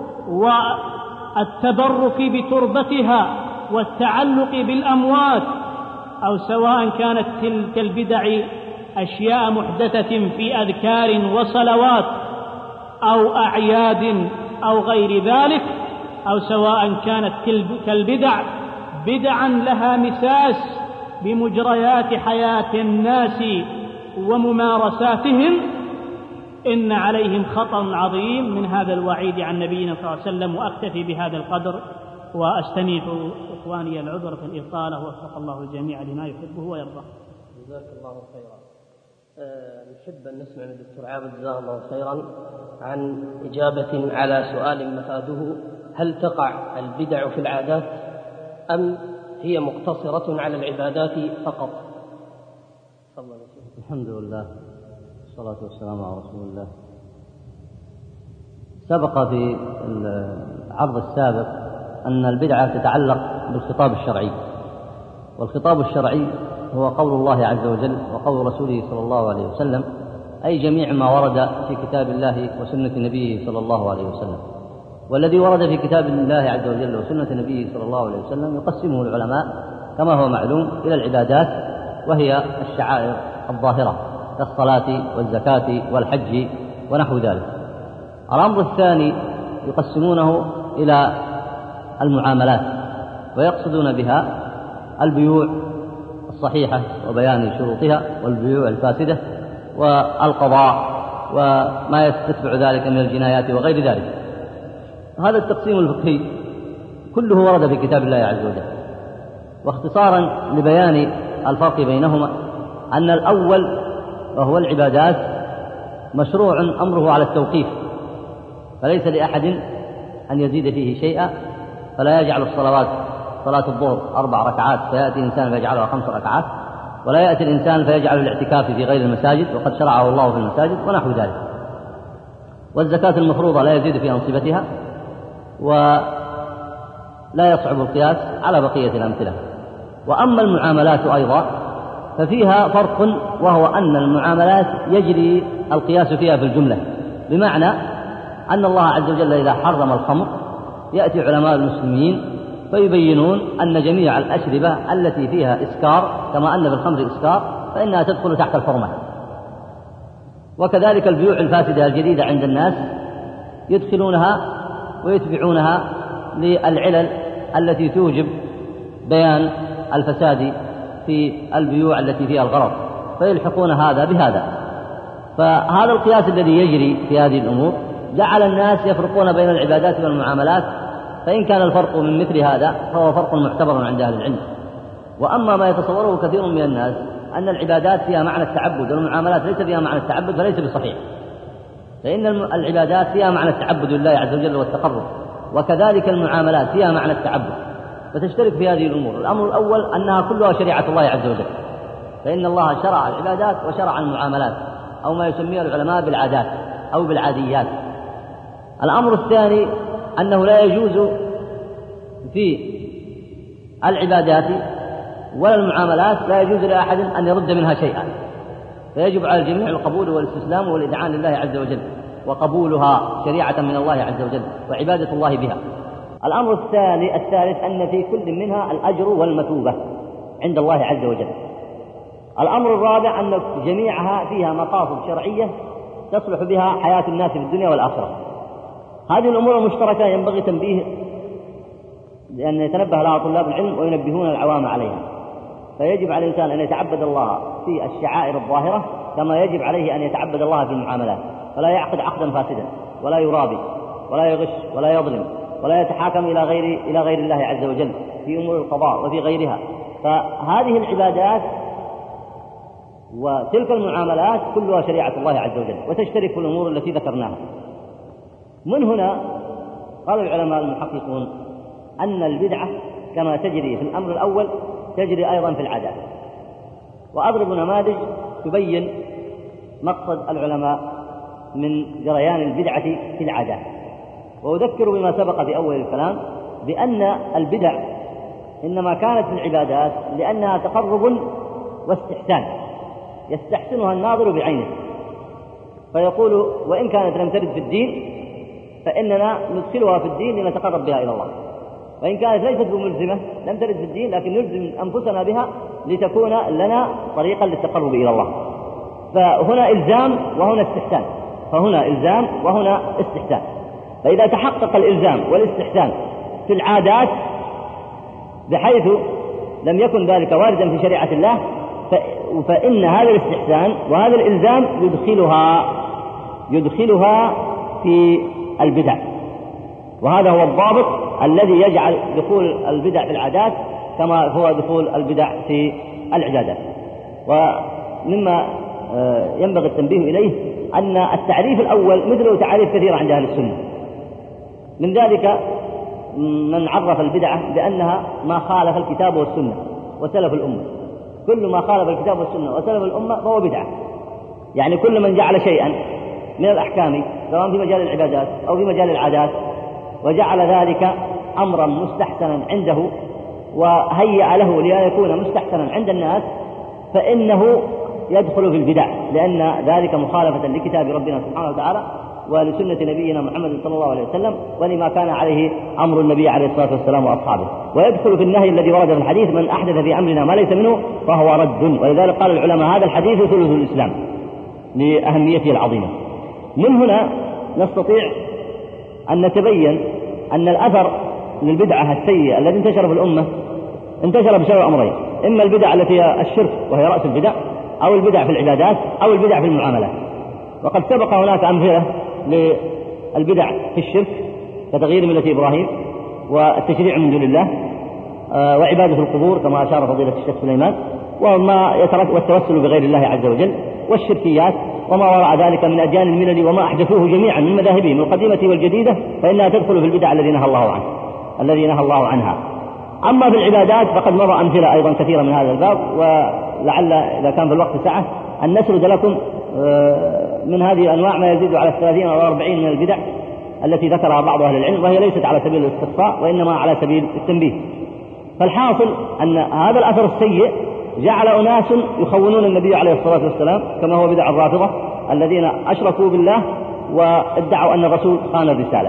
S4: والتبرك بتربتها والتعلق بالأموات، أو سواء كانت تلك البدع أشياء محدثة في أذكار وصلوات أو أعياد أو غير ذلك، أو سواء كانت كالبدع بدعا لها مساس بمجريات حياة الناس وممارساتهم، إن عليهم خطر عظيم من هذا الوعيد عن نبينا صلى الله عليه وسلم. وأكتفي بهذا القدر وأستميح إخواني العذر في الإطالة، ووفق الله الجميع لما يحبه ويرضاه.
S3: جزاك الله خيرا. أه نحب أن نسمع من الدكتور عابد جزاه الله خيرا عن إجابة على سؤال مفاده: هل تقع البدع في العادات أم هي مقتصرة على العبادات فقط؟ تفضل.
S2: الحمد لله والصلاة والسلام على رسول الله. سبق في العرض السابق أن البدعة تتعلق بالخطاب الشرعي، والخطاب الشرعي هو قول الله عز وجل وقول رسوله صلى الله عليه وسلم، أي جميع ما ورد في كتاب الله وسنة نبيه صلى الله عليه وسلم. والذي ورد في كتاب الله عز وجل وسنة نبيه صلى الله عليه وسلم يقسمه العلماء كما هو معلوم إلى العبادات، وهي الشعائر الظاهرة كالصلاة والزكاة والحج ونحو ذلك. الأمر الثاني يقسمونه إلى المعاملات، ويقصدون بها البيوع الصحيحة وبيان شروطها، والبيوع الفاسدة، والقضاء وما يتبع ذلك من الجنايات وغير ذلك. هذا التقسيم الفقهي كله ورد في كتاب الله عز وجل. واختصارا لبيان الفرق بينهما، أن الأول وهو العبادات مشروع أمره على التوقيف، فليس لأحد أن يزيد فيه شيئا، فلا يجعل الصلوات صلاة الظهر أربع ركعات فيأتي الإنسان فيجعلها خمس ركعات، ولا يأتي الإنسان فيجعل الاعتكاف في غير المساجد وقد شرعه الله في المساجد ونحو ذلك. والزكاة المفروضة لا يزيد في أنصبتها، ولا يصعب القياس على بقية الأمثلة. وأما المعاملات أيضا ففيها فرق، وهو أن المعاملات يجري القياس فيها في الجملة، بمعنى أن الله عز وجل إذا حرم الخمر يأتي علماء المسلمين فيبينون أن جميع الأشربة التي فيها إسكار كما أن في الخمر إسكار فإنها تدخل تحت الحرمة. وكذلك البيوع الفاسدة الجديدة عند الناس يدخلونها ويتبعونها للعلل التي توجب بيان الفساد في البيوع التي فيها الغرض، فيلحقون هذا بهذا. فهذا القياس الذي يجري في هذه الأمور جعل الناس يفرقون بين العبادات والمعاملات، فإن كان الفرق من مثل هذا فهو فرق معتبر عند أهل العلم. وأما ما يتصوره كثير من الناس أن العبادات فيها معنى التعبد والمعاملات ليس فيها معنى التعبد فليس بصحيح، فإن العبادات فيها معنى التعبد لله عز وجل والتقرب، وكذلك المعاملات فيها معنى التعبد، فتشترك في هذه الأمور. الأمر الأول أنها كلها شريعة الله عز وجل، فإن الله شرع العبادات وشرع المعاملات أو ما يسميه العلماء بالعادات أو بالعاديات. الأمر الثاني أنه لا يجوز في العبادات ولا المعاملات لا يجوز لأحد أن يرد منها شيئا، فيجب على الجميع القبول والاستسلام والإذعان لله عز وجل، وقبولها شريعة من الله عز وجل وعبادة الله بها. الأمر الثاني الثالث أن في كل منها الأجر والمثوبة عند الله عز وجل. الأمر الرابع أن جميعها فيها مقاصد شرعية تصلح بها حياة الناس في الدنيا والآخرة. هذه الأمور المشتركة ينبغي تنبيه لأن يتنبه لها طلاب العلم وينبهون العوام عليها، فيجب على الإنسان أن يتعبد الله في الشعائر الظاهرة كما يجب عليه أن يتعبد الله في المعاملات، فلا يعقد عقدا فاسدا ولا يرابي ولا يغش ولا يظلم ولا يتحاكم إلى غير إلى غير الله عز وجل في أمور القضاء وفي غيرها. فهذه العبادات وتلك المعاملات كلها شريعة الله عز وجل وتشترك في الأمور التي ذكرناها. من هنا قال العلماء المحققون أن البدعة كما تجري في الأمر الأول تجري أيضا في العادات. وأضرب نماذج تبين مقصد العلماء من جريان البدعة في العادات. وأذكر بما سبق في أول الكلام بأن البدع إنما كانت في العبادات لأنها تقرب واستحسان يستحسنها الناظر بعينه، فيقول وإن كانت لم ترد في الدين فإننا ندخلها في الدين لنتقرب بها إلى الله، وإن كانت ليست بملزمة لم ترد في الدين لكن نلزم أنفسنا بها لتكون لنا طريقا للتقرب إلى الله. فهنا إلزام وهنا استحسان، فهنا إلزام وهنا استحسان. فإذا تحقق الإلزام والاستحسان في العادات بحيث لم يكن ذلك واردا في شريعة الله فإن هذا الاستحسان وهذا الإلزام يدخلها يدخلها في البدع. وهذا هو الضابط الذي يجعل دخول البدع في العادات كما هو دخول البدع في العبادات. ومما ينبغي التنبيه إليه أن التعريف الأول مثله تعريف كثيرة عند أهل السنة. من ذلك من عرف البدعة بأنها ما خالف الكتاب والسنة وسلف الأمة. كل ما خالف الكتاب والسنة وسلف الأمة فهو بدعة، يعني كل من جعل شيئا من الأحكام سواء في مجال العبادات أو في مجال العادات وجعل ذلك أمرا مستحسنا عنده وهيأ له ليكون مستحسنا عند الناس فإنه يدخل في البدع، لأن ذلك مخالفة لكتاب ربنا سبحانه وتعالى ولسنة نبينا محمد صلى الله عليه وسلم ولما كان عليه أمر النبي عليه الصلاة والسلام وأصحابه. ويدخل في النهي الذي ورد في الحديث من أحدث في أمرنا ما ليس منه فهو رد. ولذلك قال العلماء هذا الحديث ثلث الإسلام لأهميته العظيمة. من هنا نستطيع أن نتبين أن الأثر للبدعة السيئة التي انتشر في الأمة انتشر بسبب أمرين: إما البدع التي هي الشرك وهي رأس البدع، أو البدع في العبادات، أو البدع في المعاملات. وقد سبق هناك أمثلة للبدع في الشرك كتغيير ملة إبراهيم والتشريع من دون الله وعبادة القبور كما أشار فضيلة الشيخ سليمان، وما يترك والتوسل بغير الله عز وجل، والشركيات وما وراء ذلك من أديان الملل وما أحدثوه جميعا من مذاهبهم القديمة والجديدة، فإنها تدخل في البدع الذي نهى الله عنه الذي نهى الله عنها. أما في العبادات فقد مضى أمثلة أيضا كثيرة من هذا الباب، ولعل إذا كان في الوقت سعة أن نسرد لكم من هذه الأنواع ما يزيد على الثلاثين أو أربعين من البدع التي ذكرها بعض أهل العلم، وهي ليست على سبيل الاستقصاء وإنما على سبيل التنبيه. فالحاصل أن هذا الأثر السيء جعل أناس يخونون النبي عليه الصلاة والسلام كما هو بدع الرافضة الذين أشركوا بالله وادعوا أن الرسول خان الرسالة.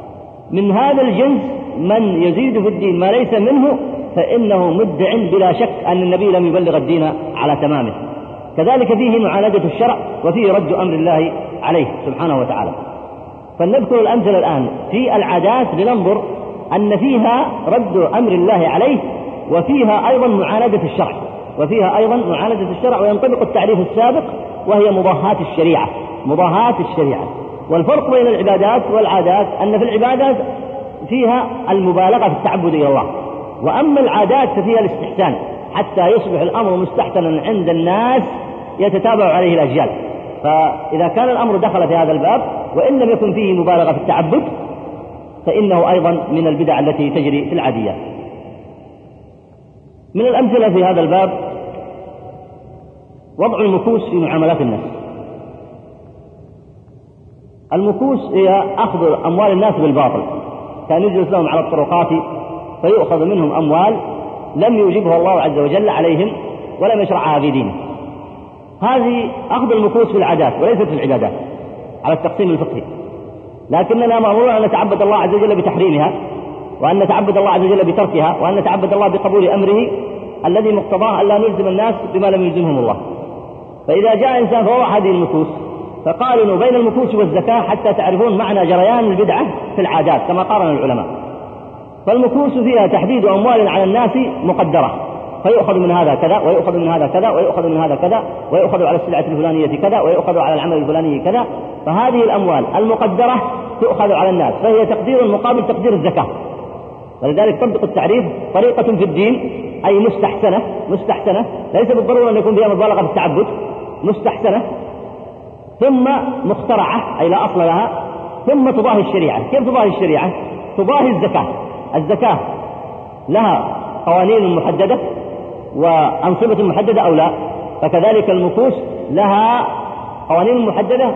S2: من هذا الجنس من يزيد في الدين ما ليس منه فإنه مدع بلا شك أن النبي لم يبلغ الدين على تمامه. كذلك فيه معاندة الشرع وفيه رد أمر الله عليه سبحانه وتعالى. فلنذكر الأمثلة الآن في العادات لننظر أن فيها رد أمر الله عليه وفيها أيضا معاندة الشرع. وفيها أيضا معاندة الشرع، وينطبق التعريف السابق وهي مضاهاة الشريعة، مضاهاة الشريعة. والفرق بين العبادات والعادات أن في العبادات فيها المبالغة في التعبد إلى الله، وأما العادات ففيها الاستحسان حتى يصبح الأمر مستحسنا عند الناس يتتابع عليه الأجيال. فإذا كان الأمر دخل في هذا الباب وإن لم يكن فيه مبالغة في التعبد فإنه أيضا من البدع التي تجري في العاديات. من الأمثلة في هذا الباب وضع المكوس في معاملات الناس. المكوس هي أخذ أموال الناس بالباطل، كان يجلس لهم على الطرقات فيؤخذ منهم أموال لم يوجبها الله عز وجل عليهم ولم يشرعها في دينه. هذه أخذ المكوس في العادات وليست في العبادات على التقسيم الفقهي، لكننا مأمورون أن نتعبد الله عز وجل بتحريمها، وأن نتعبد الله عز وجل بتركها، وأن نتعبد الله بقبول أمره الذي مقتضاه أن لا نلزم الناس بما لم يلزمهم الله. فإذا جاء إنسان فوضع هذه المكوس فقارنوا بين المكوس والزكاة حتى تعرفون معنى جريان البدعة في العادات كما قارن العلماء. فالمكوس فيها تحديد أموال على الناس مقدرة، فيؤخذ من هذا كذا ويؤخذ من هذا كذا ويؤخذ من هذا كذا ويؤخذ على السلعة الفلانية كذا ويؤخذ على العمل الفلاني كذا. فهذه الأموال المقدرة تؤخذ على الناس، فهي تقدير مقابل تقدير الزكاة. ولذلك طبق التعريف طريقة في الدين أي مستحسنة، مستحسنة ليس بالضرورة أن يكون فيها مبالغة في التعبد، مستحسنة ثم مخترعة أي لا أصل لها، ثم تضاهي الشريعة. كيف تضاهي الشريعة؟ تضاهي الزكاة. الزكاة لها قوانين محددة وأنصبة محددة أو لا، فكذلك المكوس لها قوانين محددة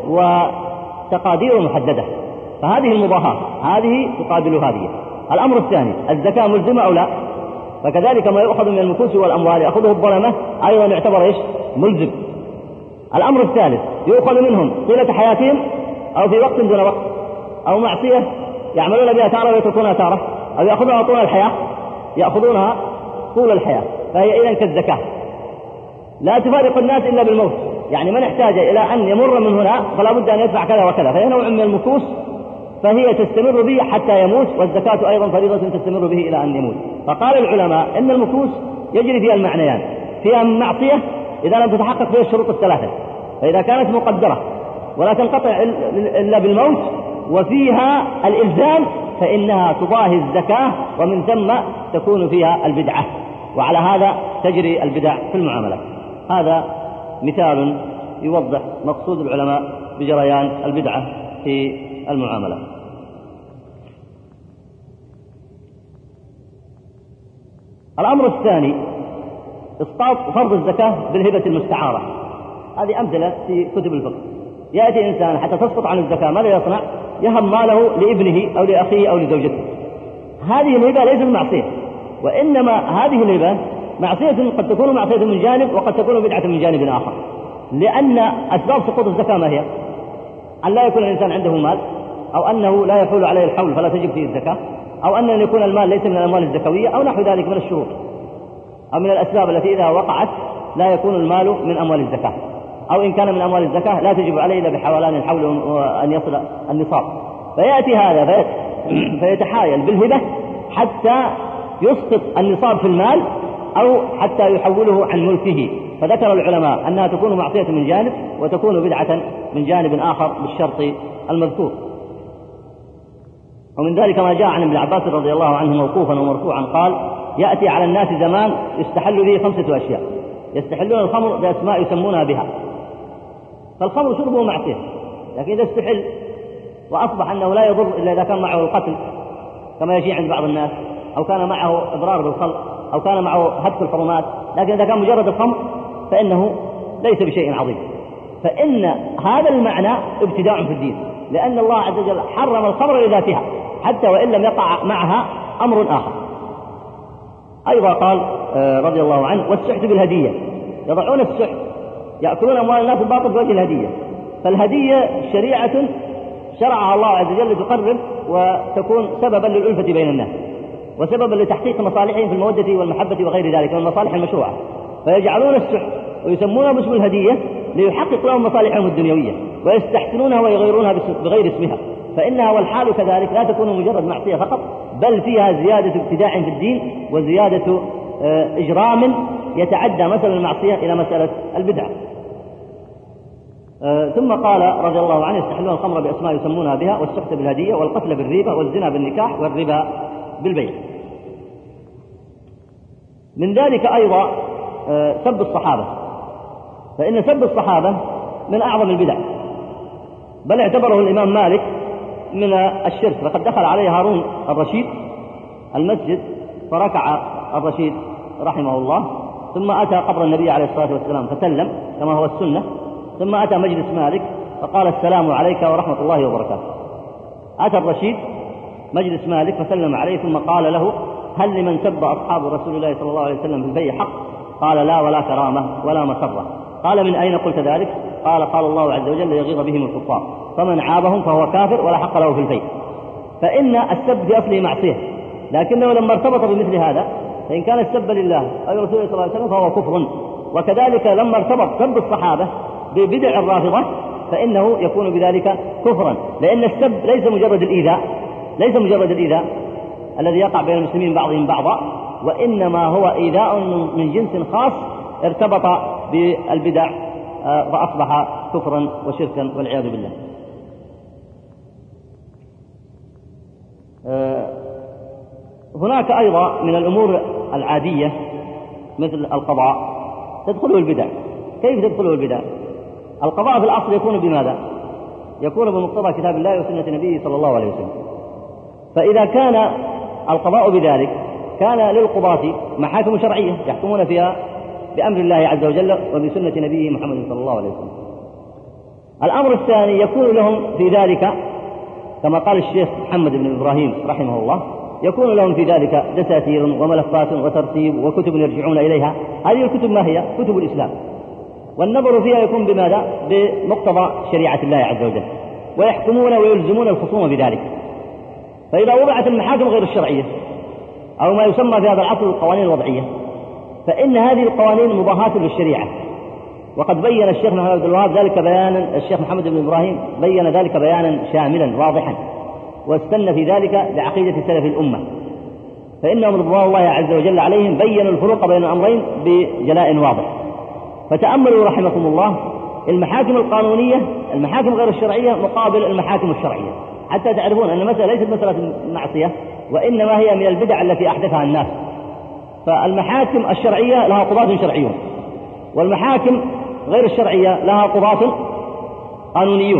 S2: وتقادير محددة، فهذه المضاهاة هذه تقابل هذه. الأمر الثاني الزكاة ملزمة أو لا، فكذلك ما يؤخذ من المكوس والأموال يأخذه الظلمة أيضا يعتبر إيش؟ ملزم. الأمر الثالث يؤخذ منهم طيلة حياتهم أو في وقت دون وقت، أو معصية يعملون بها تارة ويتركونها تارة، أو يأخذونها طول الحياة يأخذونها طول الحياة، فهي إذن كالزكاة لا تفارق الناس إلا بالموت. يعني من احتاج إلى أن يمر من هنا فلا بد أن يدفع كذا وكذا، فهي نوع من المكوس فهي تستمر به حتى يموت، والزكاة أيضا فريضة تستمر به إلى أن يموت. فقال العلماء إن المكوس يجري فيها المعنيان، فيها معصية إذا لم تتحقق فيها الشروط الثلاثة، فإذا كانت مقدرة ولا تنقطع إلا بالموت، وفيها الإلزام فإنها تضاهي الزكاة ومن ثم تكون فيها البدعة، وعلى هذا تجري البدع في المعاملات. هذا مثال يوضح مقصود العلماء بجريان البدعة في المعاملات. الأمر الثاني إسقاط فرض الزكاة بالهبة المستعارة. هذه أمثلة في كتب الفقه. يأتي إنسان حتى تسقط عن الزكاة ماذا يصنع؟ يهب ماله لابنه أو لأخيه أو لزوجته. هذه الهبة ليست معصية، وإنما هذه الهبة معصية قد تكون معصية من جانب وقد تكون بدعة من جانب آخر، لأن أسباب سقوط الزكاة ما هي؟ أن لا يكون الإنسان عنده مال، أو أنه لا يحول عليه الحول فلا تجب فيه الزكاة، أو أن يكون المال ليس من الأموال الزكوية أو نحو ذلك من الشروط أو من الأسباب التي إذا وقعت لا يكون المال من أموال الزكاة، أو إن كان من أموال الزكاة لا تجب عليه إلا بحولان الحول وأن يصل النصاب. فيأتي هذا فيتحايل بالهبة حتى يسقط النصاب في المال أو حتى يحوله عن ملكه. فذكر العلماء أنها تكون معصية من جانب وتكون بدعة من جانب آخر بالشرط المذكور. ومن ذلك ما جاء عن ابن عباس رضي الله عنه موقوفا ومرفوعا قال: يأتي على الناس زمان يستحل به خمسة أشياء، يستحلون الخمر بأسماء يسمونها بها. فالخمر شربه معصية، لكن إذا استحل وأصبح أنه لا يضر إلا إذا كان معه القتل كما يشيع عند بعض الناس، أو كان معه إضرار بالخلق، أو كان معه هتك الحرمات، لكن إذا كان مجرد الخمر فإنه ليس بشيء عظيم. فإن هذا المعنى ابتداع في الدين، لأن الله عز وجل حرم الخمر لذاتها حتى وإن لم يقع معها أمر آخر. أيضا قال رضي الله عنه: والسحت بالهدية، يضعون السحت يأكلون أموال الناس الباطل بوجه الهدية. فالهدية شريعة شرعها الله عز وجل تقرب وتكون سببا للألفة بين الناس وسببا لتحقيق مصالحهم في المودة والمحبة وغير ذلك من المصالح المشروعة، فيجعلون السحت ويسمونها باسم الهدية ليحقق لهم مصالحهم الدنيوية، ويستحسنونها ويغيرونها بغير اسمها. فإنها والحال كذلك لا تكون مجرد معصية فقط، بل فيها زيادة ابتداع في الدين وزيادة إجرام يتعدى مثل المعصية إلى مسألة البدعة. أه ثم قال رضي الله عنه: يستحلون الخمر بأسماء يسمونها بها، والسحت بالهدية، والقتل بالريبة، والزنا بالنكاح، والربا بالبيع. من ذلك أيضا أه سب الصحابة، فإن سب الصحابة من أعظم البدع، بل اعتبره الإمام مالك من الشرك. لقد دخل عليه هارون الرشيد المسجد فركع الرشيد رحمه الله، ثم أتى قبر النبي عليه الصلاة والسلام فسلم كما هو السنة، ثم أتى مجلس مالك فقال: السلام عليك ورحمة الله وبركاته. أتى الرشيد مجلس مالك فسلم عليه، ثم قال له: هل لمن سب أصحاب رسول الله صلى الله عليه وسلم في البيع حق؟ قال: لا، ولا كرامة ولا مسرة. قال: من أين قلت ذلك؟ قال: قال الله عز وجل: يغيظ بهم الكفار، فمن عابهم فهو كافر ولا حق له في البيع. فإن السب في أصله معصية، لكنه لما ارتبط بمثل هذا، فإن كان السب لله أو رسوله صلى الله عليه وسلم فهو كفر. وكذلك لما ارتبط سب الصحابة ببدع الرافضة فإنه يكون بذلك كفرا، لأن السب ليس مجرد الإيذاء، ليس مجرد الإيذاء الذي يقع بين المسلمين بعضهم بعضا، وإنما هو إيذاء من جنس خاص ارتبط بالبدع فأصبح كفرا وشركا والعياذ بالله. هناك أيضا من الأمور العادية مثل القضاء تدخله البدع. كيف تدخله البدع؟ القضاء في الأصل يكون بماذا؟ يكون بمقتضى كتاب الله وسنة نبيه صلى الله عليه وسلم. فإذا كان القضاء بذلك كان للقضاة محاكم شرعية يحكمون فيها بأمر الله عز وجل وبسنة نبيه محمد صلى الله عليه وسلم. الأمر الثاني يكون لهم في ذلك كما قال الشيخ محمد بن إبراهيم رحمه الله، يكون لهم في ذلك دساتير وملفات وترتيب وكتب يرجعون إليها. هذه الكتب ما هي؟ كتب الإسلام، والنظر فيها يكون بماذا؟ بمقتضى شريعة الله عز وجل، ويحكمون ويلزمون الخصوم بذلك. فإذا وضعت المحاكم غير الشرعية أو ما يسمى في هذا العصر القوانين الوضعية، فإن هذه القوانين مضاهاة للشريعة. وقد بين الشيخ محمد بن الوهاب ذلك بيانا، الشيخ محمد بن إبراهيم بين ذلك بيانا شاملا واضحا، واستنى في ذلك بعقيدة سلف الأمة، فإنهم رضوان الله عز وجل عليهم بينوا الفروق بين الأمرين بجلاء واضح. فتأملوا رحمكم الله المحاكم القانونية، المحاكم غير الشرعية مقابل المحاكم الشرعية، حتى تعرفون أن المسألة ليست مسألة معصية، وإنما هي من البدع التي أحدثها الناس. فالمحاكم الشرعية لها قضاة شرعيون، والمحاكم غير الشرعية لها قضاة قانونيون.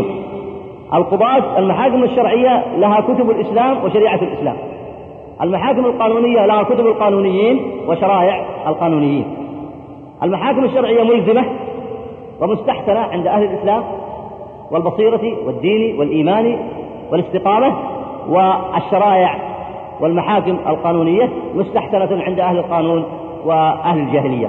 S2: القضاة المحاكم الشرعية لها كتب الإسلام وشريعة الإسلام، المحاكم القانونية لها كتب القانونيين وشرائع القانونيين. المحاكم الشرعية ملزمة ومستحسنة عند أهل الإسلام والبصيرة والدين والإيمان والاستقامة، والشرائع والمحاكم القانونية مستحسنة عند أهل القانون وأهل الجاهلية.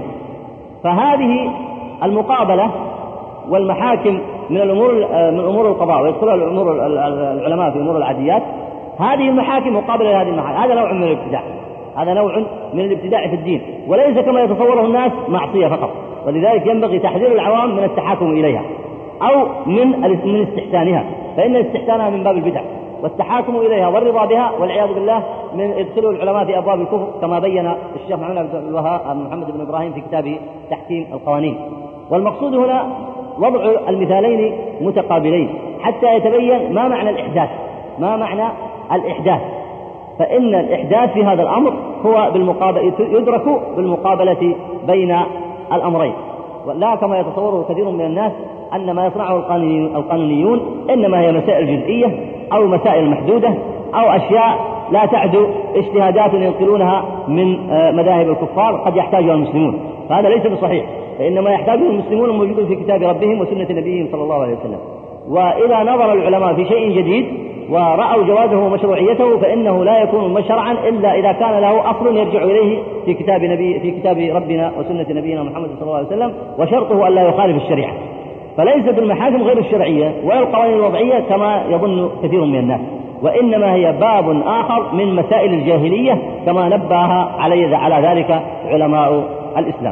S2: فهذه المقابلة والمحاكم من الأمور من أمور القضاء، ويدخلها الأمور العلماء في أمور العاديات. هذه المحاكم مقابلة لهذه المحاكم، هذا نوع من الابتداع، هذا نوع من الابتداع في الدين، وليس كما يتصوره الناس معصية فقط. ولذلك ينبغي تحذير العوام من التحاكم إليها أو من من استحسانها، فإن استحسانها من باب البدع، والتحاكم إليها والرضا بها والعياذ بالله من ادخلوا العلماء في أبواب الكفر، كما بين الشيخ محمد بن الوهاب محمد بن إبراهيم في كتابه تحكيم القوانين. والمقصود هنا وضع المثالين متقابلين حتى يتبين ما معنى الإحداث، ما معنى الإحداث. فإن الإحداث في هذا الأمر هو بالمقابل يدرك بالمقابلة بين الأمرين، ولا كما يتصوره كثير من الناس أن ما يصنعه القانونيون إنما هي مسائل جزئية أو مسائل محدودة أو أشياء لا تعد اجتهادات ينقلونها من مذاهب الكفار قد يحتاجها المسلمون. فهذا ليس بصحيح، فإنما يحتاجه المسلمون الموجودون في كتاب ربهم وسنة نبيهم صلى الله عليه وسلم. وإذا نظر العلماء في شيء جديد ورأوا جوازه ومشروعيته فإنه لا يكون شرعا إلا إذا كان له أصل يرجع إليه في كتاب نبي في كتاب ربنا وسنة نبينا محمد صلى الله عليه وسلم، وشرطه ألا يخالف الشريعة. فليست المحاكم غير الشرعية ولا القوانين الوضعية كما يظن كثير من الناس، وإنما هي باب آخر من مسائل الجاهلية كما نبه علي على ذلك علماء الإسلام.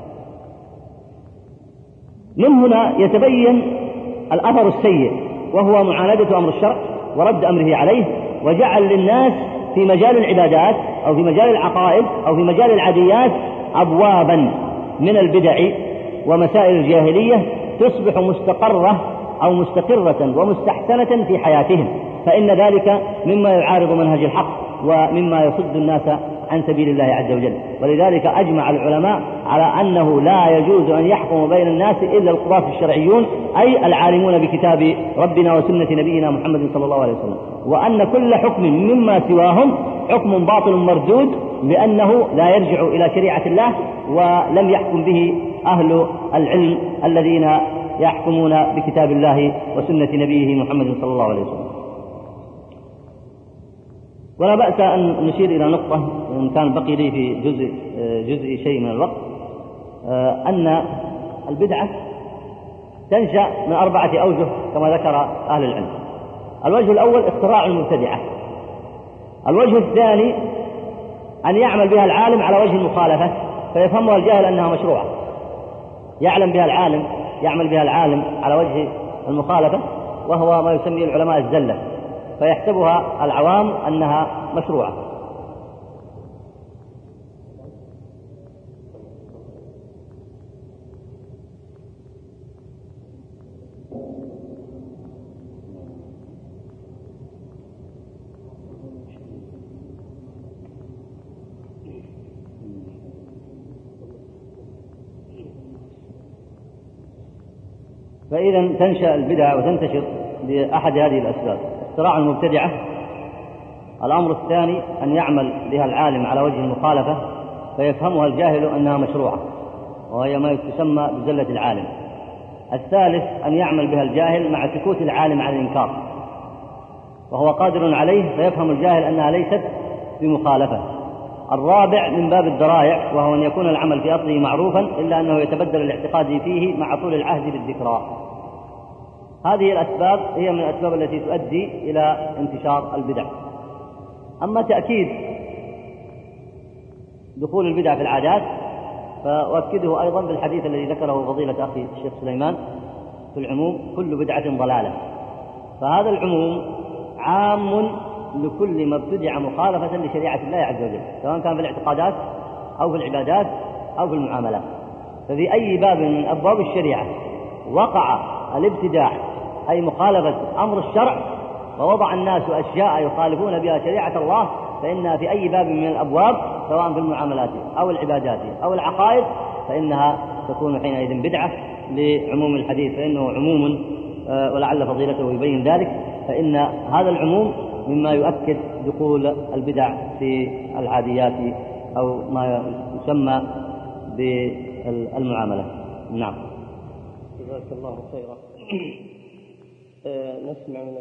S2: من هنا يتبين الأثر السيء، وهو معاندة أمر الشرع ورد أمره عليه، وجعل للناس في مجال العبادات أو في مجال العقائد أو في مجال العاديات أبوابا من البدع ومسائل الجاهلية تصبح مستقرة أو مستقرة ومستحسنة في حياتهم، فإن ذلك مما يعارض منهج الحق ومما يصد الناس عن سبيل الله عز وجل. ولذلك أجمع العلماء على أنه لا يجوز أن يحكم بين الناس إلا القضاة الشرعيون، أي العالمون بكتاب ربنا وسنة نبينا محمد صلى الله عليه وسلم، وأن كل حكم مما سواهم حكم باطل مردود، لأنه لا يرجع إلى شريعة الله ولم يحكم به أهل العلم الذين يحكمون بكتاب الله وسنة نبيه محمد صلى الله عليه وسلم. ولا بأس أن نشير إلى نقطة إن كان بقي لي في جزء, جزء شيء من الوقت، أن البدعة تنشأ من أربعة أوجه كما ذكر أهل العلم. الوجه الأول اختراع المبتدعة. الوجه الثاني أن يعمل بها العالم على وجه المخالفة فيفهمها الجاهل أنها مشروعة، يعلم بها العالم يعمل بها العالم على وجه المخالفة، وهو ما يسميه العلماء الزلة، فيحسبها العوام أنها مشروعة. فإذا تنشأ البدع وتنتشر لأحد هذه الأسباب: اختراع المبتدعة. الأمر الثاني أن يعمل بها العالم على وجه المخالفة فيفهمها الجاهل أنها مشروعة، وهي ما تسمى بزلة العالم. الثالث أن يعمل بها الجاهل مع سكوت العالم عن الإنكار وهو قادر عليه فيفهم الجاهل أنها ليست بمخالفة. الرابع من باب الذرائع، وهو أن يكون العمل في أصله معروفا إلا أنه يتبدل الاعتقاد فيه مع طول العهد بالذكرى. هذه الأسباب هي من الأسباب التي تؤدي إلى انتشار البدع. أما تأكيد دخول البدع في العادات فأؤكده أيضا بالحديث الذي ذكره فضيلة أخي الشيخ سليمان في العموم: كل بدعة ضلالة. فهذا العموم عام لكل ما ابتدع مخالفة لشريعة الله عز وجل، سواء كان في الاعتقادات أو في العبادات أو في المعاملات. ففي أي باب من أبواب الشريعة وقع الابتداع أي مخالفة أمر الشرع ووضع الناس أشياء يخالفون بها شريعة الله، فإنها في أي باب من الأبواب سواء في المعاملات أو العبادات أو العقائد فإنها تكون حينئذ بدعة لعموم الحديث، فإنه عموم ولعل فضيلته يبين ذلك. فإن هذا العموم مما يؤكد دخول البدع في العاديات أو ما يسمى بالمعاملة. نعم.
S3: جزاك الله خيرا. نسمع من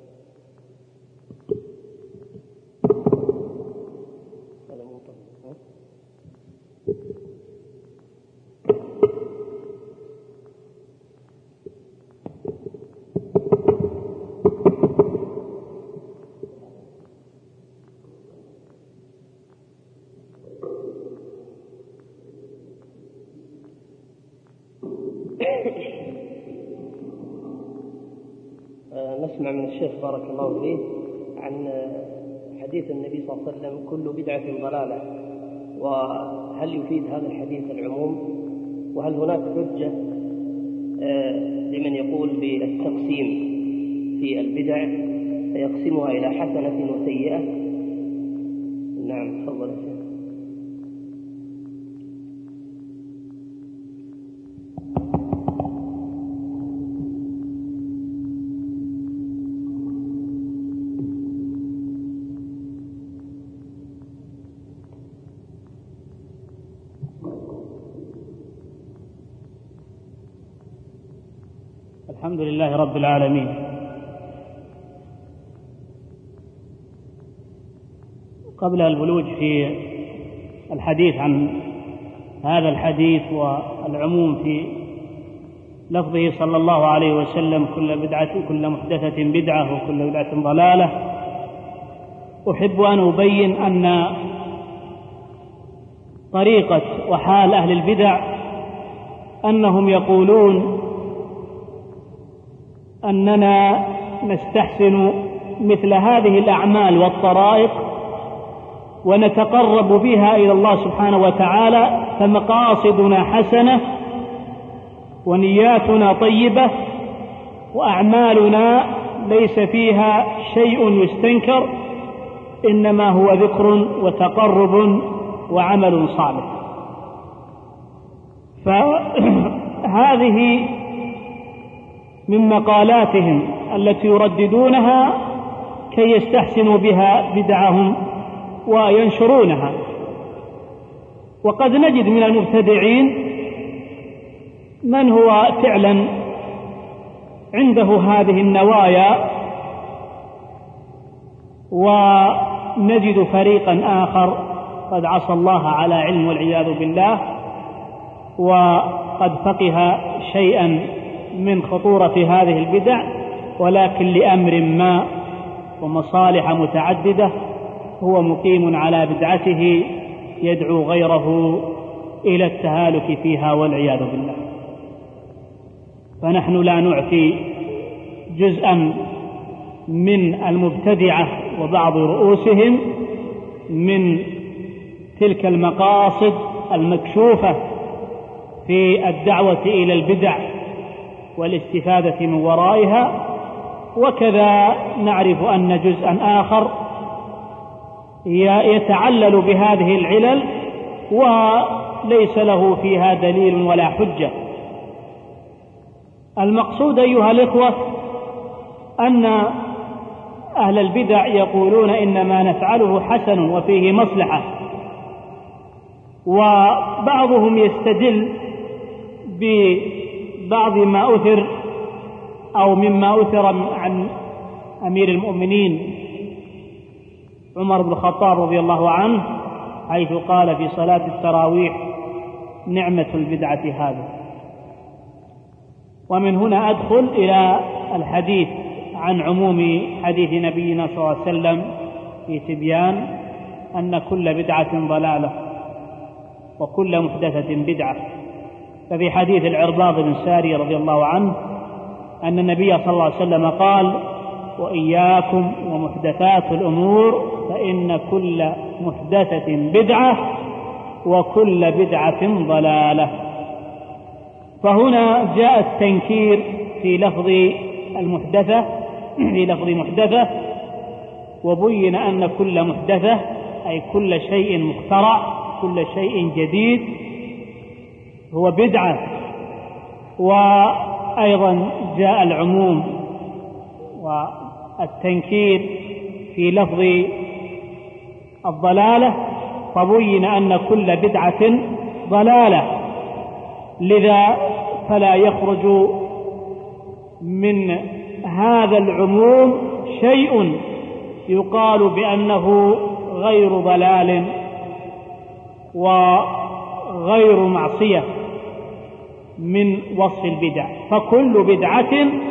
S3: نسمع من الشيخ بارك الله فيه عن حديث النبي صلى الله عليه وسلم: كل بدعة ضلالة. وهل يفيد هذا الحديث العموم؟ وهل هناك حجة لمن يقول بالتقسيم في البدع فيقسمها إلى حسنة وسيئة؟ نعم، تفضل يا شيخ.
S4: الحمد لله رب العالمين، قبل البلوغ في الحديث عن هذا الحديث والعموم في لفظه صلى الله عليه وسلم: كل بدعة كل محدثة بدعة وكل بدعة ضلالة، أحب أن أبين أن طريقة وحال أهل البدع أنهم يقولون أننا نستحسن مثل هذه الأعمال والطرائق ونتقرب بها إلى الله سبحانه وتعالى فمقاصدنا حسنة ونياتنا طيبة وأعمالنا ليس فيها شيء يستنكر، إنما هو ذكر وتقرب وعمل صالح. فهذه من مقالاتهم التي يرددونها كي يستحسنوا بها بدعهم وينشرونها. وقد نجد من المبتدعين من هو فعلا عنده هذه النوايا، ونجد فريقا آخر قد عصى الله على علم والعياذ بالله، وقد فقه شيئا من خطورة هذه البدع، ولكن لأمر ما ومصالح متعددة هو مقيم على بدعته يدعو غيره إلى التهالك فيها والعياذ بالله. فنحن لا نعفي جزءا من المبتدعة وبعض رؤوسهم من تلك المقاصد المكشوفة في الدعوة إلى البدع والاستفادة من ورائها، وكذا نعرف أن جزءا آخر يتعلل بهذه العلل وليس له فيها دليل ولا حجة. المقصود أيها الإخوة أن أهل البدع يقولون إن ما نفعله حسن وفيه مصلحة، وبعضهم يستدل ببعض ما أثر أو مما أثر عن أمير المؤمنين عمر بن الخطاب رضي الله عنه، حيث قال في صلاة التراويح: نعمة البدعة هذا. ومن هنا أدخل إلى الحديث عن عموم حديث نبينا صلى الله عليه وسلم في تبيان أن كل بدعة ضلالة وكل محدثة بدعة. ففي حديث العرباض بن ساري رضي الله عنه أن النبي صلى الله عليه وسلم قال: وإياكم ومحدثات الأمور فإن كل محدثة بدعة وكل بدعة ضلالة. فهنا جاء التنكير في لفظ المحدثة في لفظ محدثة، وبين أن كل محدثة أي كل شيء مخترع، كل شيء جديد هو بدعة. وأيضا جاء العموم والتنكير في لفظ الضلالة، فبين أن كل بدعة ضلالة، لذا فلا يخرج من هذا العموم شيء يقال بأنه غير ضلال وغير معصية من وصف البدع، فكل بدعة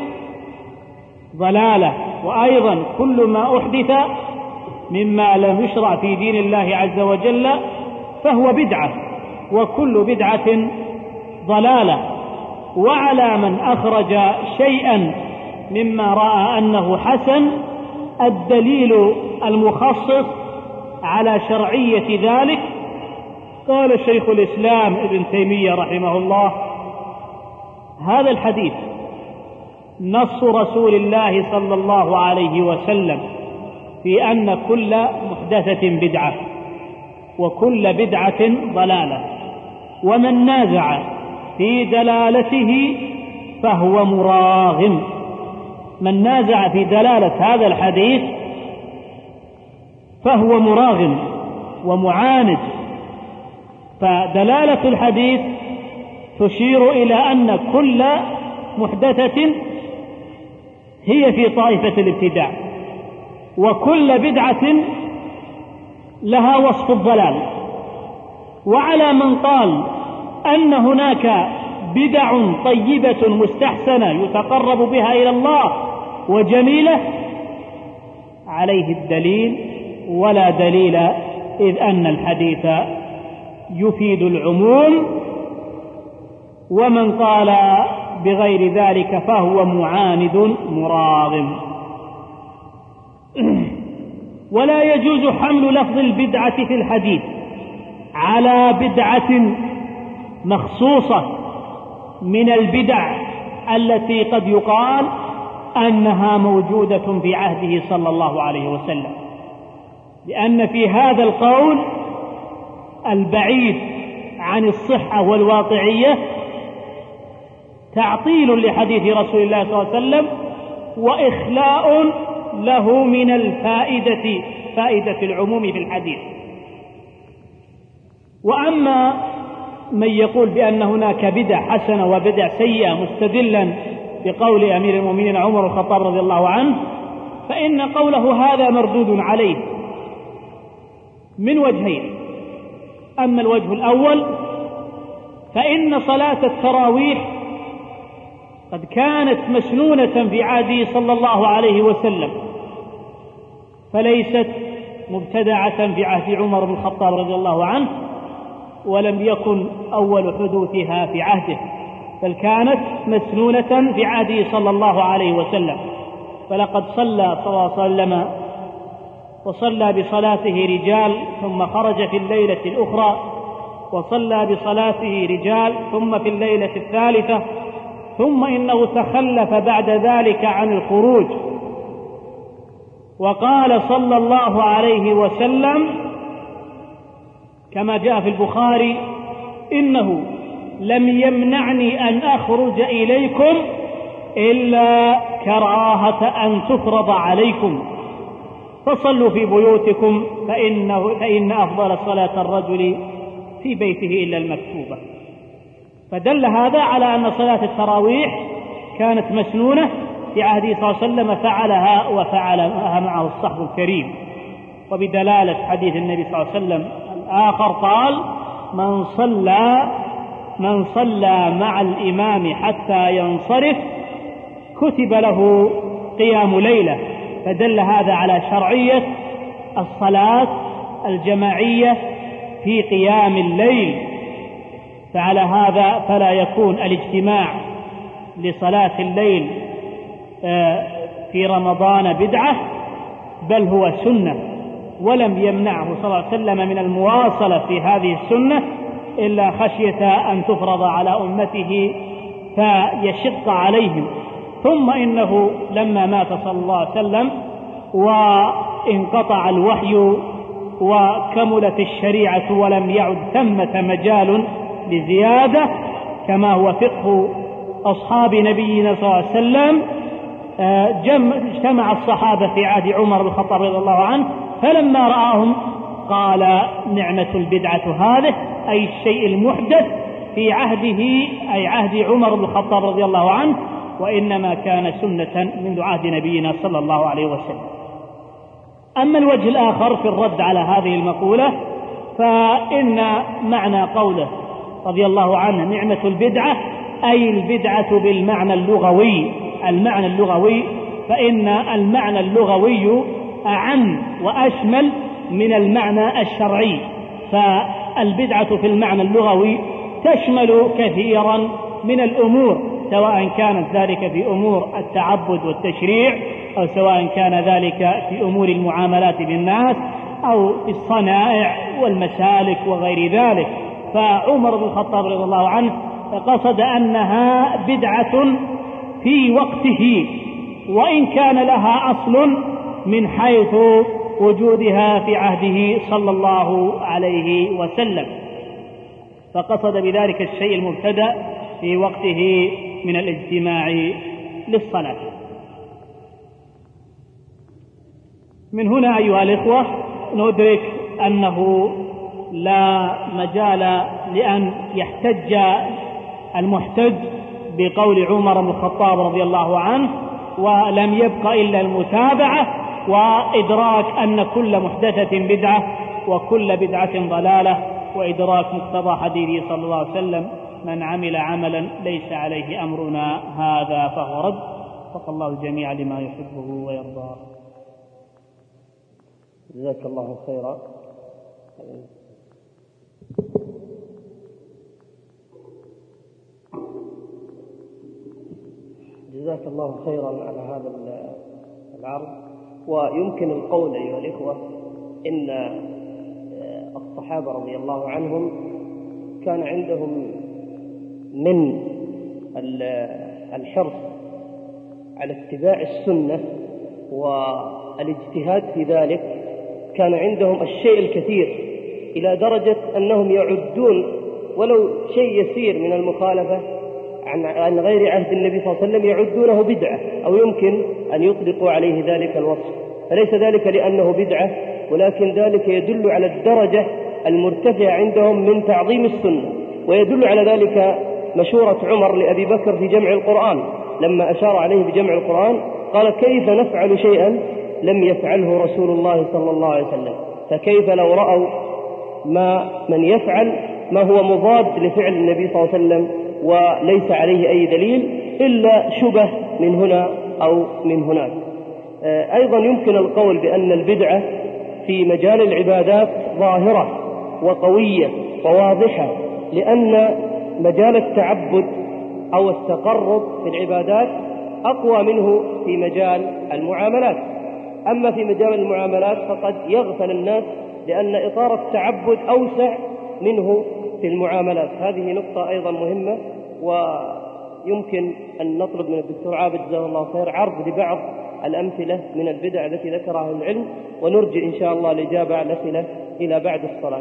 S4: ضلالة. وأيضا كل ما أحدث مما لم يشرع في دين الله عز وجل فهو بدعة، وكل بدعة ضلالة. وعلى من أخرج شيئا مما رأى أنه حسن الدليل المخصص على شرعية ذلك. قال شيخ الإسلام ابن تيمية رحمه الله: هذا الحديث نص رسول الله صلى الله عليه وسلم في أن كل محدثة بدعة وكل بدعة ضلالة، ومن نازع في دلالته فهو مراغم. من نازع في دلالة هذا الحديث فهو مراغم ومعاند. فدلالة الحديث تشير إلى أن كل محدثة هي في طائفة الابتداع، وكل بدعة لها وصف الضلال. وعلى من قال أن هناك بدع طيبة مستحسنة يتقرب بها إلى الله وجميلة، عليه الدليل ولا دليل، إذ أن الحديث يفيد العموم. ومن قال بغير ذلك فهو معاند مراغم. ولا يجوز حمل لفظ البدعة في الحديث على بدعة مخصوصة من البدع التي قد يقال أنها موجودة في عهده صلى الله عليه وسلم، لأن في هذا القول البعيد عن الصحة والواقعية تعطيل لحديث رسول الله صلى الله عليه وسلم وإخلاء له من الفائدة، فائدة العموم في الحديث. وأما من يقول بأن هناك بدع حسنة وبدع سيئة مستدلا بقول أمير المؤمنين عمر الخطاب رضي الله عنه، فإن قوله هذا مردود عليه من وجهين. أما الوجه الأول فإن صلاة التراويح قد كانت مسنونة في عهده صلى الله عليه وسلم، فليست مبتدعة في عهد عمر بن الخطاب رضي الله عنه، ولم يكن أول حدوثها في عهده، بل كانت مسنونة في عهده صلى الله عليه وسلم. فلقد صلى صلى الله عليه وسلم وصلى بصلاته رجال ثم خرج في الليلة الأخرى، وصلى بصلاته رجال ثم في الليلة الثالثة، ثم إنه تخلف بعد ذلك عن الخروج، وقال صلى الله عليه وسلم كما جاء في البخاري: إنه لم يمنعني أن أخرج إليكم إلا كراهة أن تفرض عليكم، فصلوا في بيوتكم فإنه فإن أفضل صلاة الرجل في بيته إلا المكتوبة. فدل هذا على أن صلاة التراويح كانت مسنونة في عهده صلى الله عليه وسلم، فعلها وفعلها معه الصحب الكريم. وبدلالة حديث النبي صلى الله عليه وسلم الآخر قال: من صلى من صلى مع الإمام حتى ينصرف كتب له قيام ليلة. فدل هذا على شرعية الصلاة الجماعية في قيام الليل. فعلى هذا فلا يكون الاجتماع لصلاة الليل في رمضان بدعة، بل هو سنة، ولم يمنعه صلى الله عليه وسلم من المواصلة في هذه السنة إلا خشية أن تفرض على أمته فيشق عليهم. ثم إنه لما مات صلى الله عليه وسلم وانقطع الوحي وكملت الشريعة ولم يعد ثمة مجال لزيادة، كما هو فقه أصحاب نبينا صلى الله عليه وسلم، اجتمع الصحابة في عهد عمر بن الخطاب رضي الله عنه، فلما رآهم قال: نعمة البدعة هذه، أي الشيء المحدث في عهده، أي عهد عمر بن الخطاب رضي الله عنه، وإنما كان سنة منذ عهد نبينا صلى الله عليه وسلم. أما الوجه الآخر في الرد على هذه المقولة، فإن معنى قوله رضي الله عنه نعمة البدعة أي البدعة بالمعنى اللغوي. المعنى اللغوي، فإن المعنى اللغوي أعم وأشمل من المعنى الشرعي. فالبدعة في المعنى اللغوي تشمل كثيرا من الأمور، سواء كانت ذلك في أمور التعبد والتشريع، أو سواء كان ذلك في أمور المعاملات بالناس، أو في الصنائع والمسالك وغير ذلك. فعمر بن الخطاب رضي الله عنه قصد أنها بدعة في وقته، وإن كان لها أصل من حيث وجودها في عهده صلى الله عليه وسلم، فقصد بذلك الشيء المبتدأ في وقته من الاجتماع للصلاة. من هنا أيها الإخوة ندرك أنه لا مجال لأن يحتج المحتج بقول عمر بن الخطاب رضي الله عنه، ولم يبق إلا المتابعة وإدراك أن كل محدثة بدعة وكل بدعة ضلالة، وإدراك مقتضى حديثه صلى الله عليه وسلم: من عمل عملا ليس عليه أمرنا هذا فهو رد. وفق الله الجميع لما يحبه ويرضاه.
S3: جزاك الله خيرا. جزاك الله خيرا على هذا العرض. ويمكن القول أيها الإخوة إن الصحابة رضي الله عنهم كان عندهم من الحرص على اتباع السنة والاجتهاد في ذلك كان عندهم الشيء الكثير، إلى درجة أنهم يعدون ولو شيء يسير من المخالفة عن غير عهد النبي صلى الله عليه وسلم يعدونه بدعة، أو يمكن أن يطلقوا عليه ذلك الوصف. فليس ذلك لأنه بدعة، ولكن ذلك يدل على الدرجة المرتفعة عندهم من تعظيم السنة. ويدل على ذلك مشورة عمر لأبي بكر في جمع القرآن، لما أشار عليه بجمع القرآن قال: كيف نفعل شيئا لم يفعله رسول الله صلى الله عليه وسلم؟ فكيف لو رأوا ما من يفعل ما هو مضاد لفعل النبي صلى الله عليه وسلم وليس عليه أي دليل إلا شبه من هنا أو من هناك. أيضا يمكن القول بأن البدعة في مجال العبادات ظاهرة وقوية وواضحة، لأن مجال التعبد أو التقرب في العبادات أقوى منه في مجال المعاملات. أما في مجال المعاملات فقد يغفل الناس، لأن إطار التعبد أوسع منه في المعاملات. هذه نقطة أيضا مهمة، ويمكن أن نطلب من الدكتور عابد جزاه الله خير عرض لبعض الأمثلة من البدع التي ذكرها أهل العلم، ونرجع إن شاء الله الإجابة على الأسئلة إلى بعد الصلاة.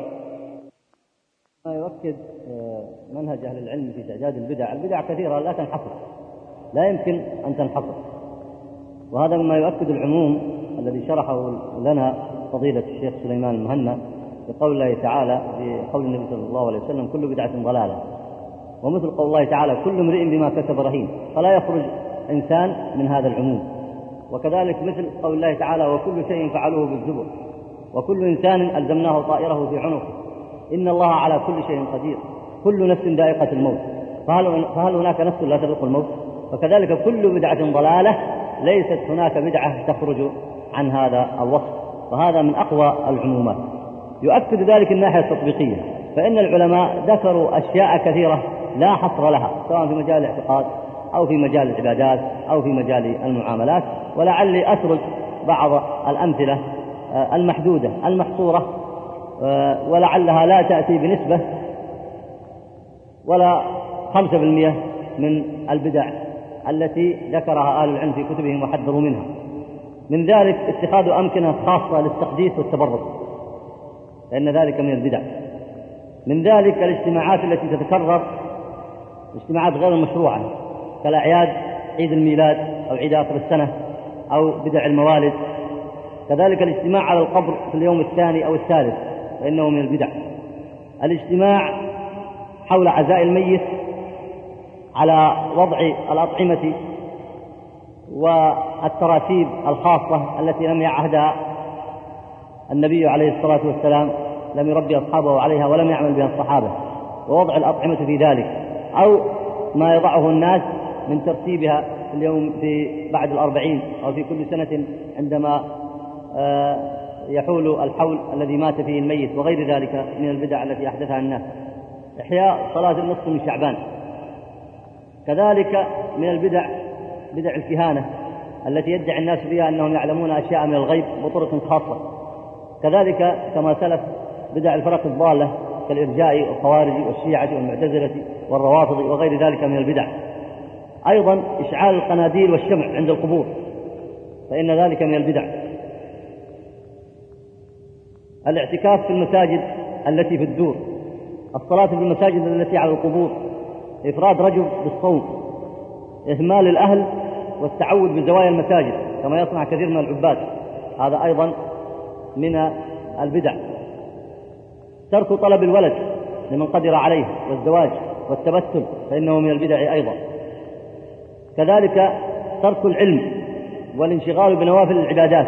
S2: ما يؤكد منهج أهل العلم في تعداد البدع، البدع كثيرة لا تنحصر، لا يمكن أن تنحصر، وهذا مما يؤكد العموم الذي شرحه لنا فضيلة الشيخ سليمان المهنا بقول الله تعالى في قول النبي صلى الله عليه وسلم: كل بدعة ضلالة. ومثل قول الله تعالى: كل امرئ بما كسب رهين، فلا يخرج إنسان من هذا العموم. وكذلك مثل قول الله تعالى: وكل شيء فعلوه بالزبر، وكل إنسان ألزمناه طائره في عنقه، إن الله على كل شيء قدير، كل نفس ذائقة الموت، فهل, فهل هناك نفس لا تذوق الموت؟ فكذلك كل بدعة ضلالة، ليست هناك بدعة تخرج عن هذا الوصف، وهذا من أقوى العمومات. يؤكد ذلك الناحية التطبيقية، فإن العلماء ذكروا أشياء كثيرة لا حصر لها، سواء في مجال الاعتقاد أو في مجال العبادات أو في مجال المعاملات، ولعلي أسرد بعض الأمثلة المحدودة المحصورة، ولعلها لا تأتي بنسبة ولا خمسة بالمئة من البدع التي ذكرها أهل العلم في كتبهم وحذروا منها. من ذلك اتخاذ أمكنة خاصة للتقديس والتبرك، لأن ذلك من البدع. من ذلك الاجتماعات التي تتكرر، اجتماعات غير المشروعة كالأعياد، عيد الميلاد أو عيد آخر السنة أو بدع الموالد. كذلك الاجتماع على القبر في اليوم الثاني أو الثالث، فإنه من البدع. الاجتماع حول عزاء الميت على وضع الأطعمة والتراتيب الخاصة التي لم يعهدها النبي عليه الصلاة والسلام، لم يربي أصحابه عليها ولم يعمل بها الصحابة، ووضع الأطعمة في ذلك، أو ما يضعه الناس من ترتيبها في اليوم في بعد الأربعين أو في كل سنة عندما يحول الحول الذي مات فيه الميت، وغير ذلك من البدع التي أحدثها الناس. إحياء صلاة النصف من شعبان، كذلك من البدع بدع الكهانة التي يدعي الناس بها أنهم يعلمون أشياء من الغيب بطرق خاصة. كذلك كما سلف بدع الفرق الضالة كالإرجاء والخوارج والشيعة والمعتزلة والروافض وغير ذلك من البدع. أيضا إشعال القناديل والشمع عند القبور، فإن ذلك من البدع. الاعتكاف في المساجد التي في الدور، الصلاة في المساجد التي على القبور، إفراد رجل بالصوم، إهمال الأهل والتعود بزوايا المساجد كما يصنع كثير من العباد، هذا أيضا من البدع. ترك طلب الولد لمن قدر عليه والزواج والتبتل، فإنه من البدع أيضا. كذلك ترك العلم والانشغال بنوافل العبادات،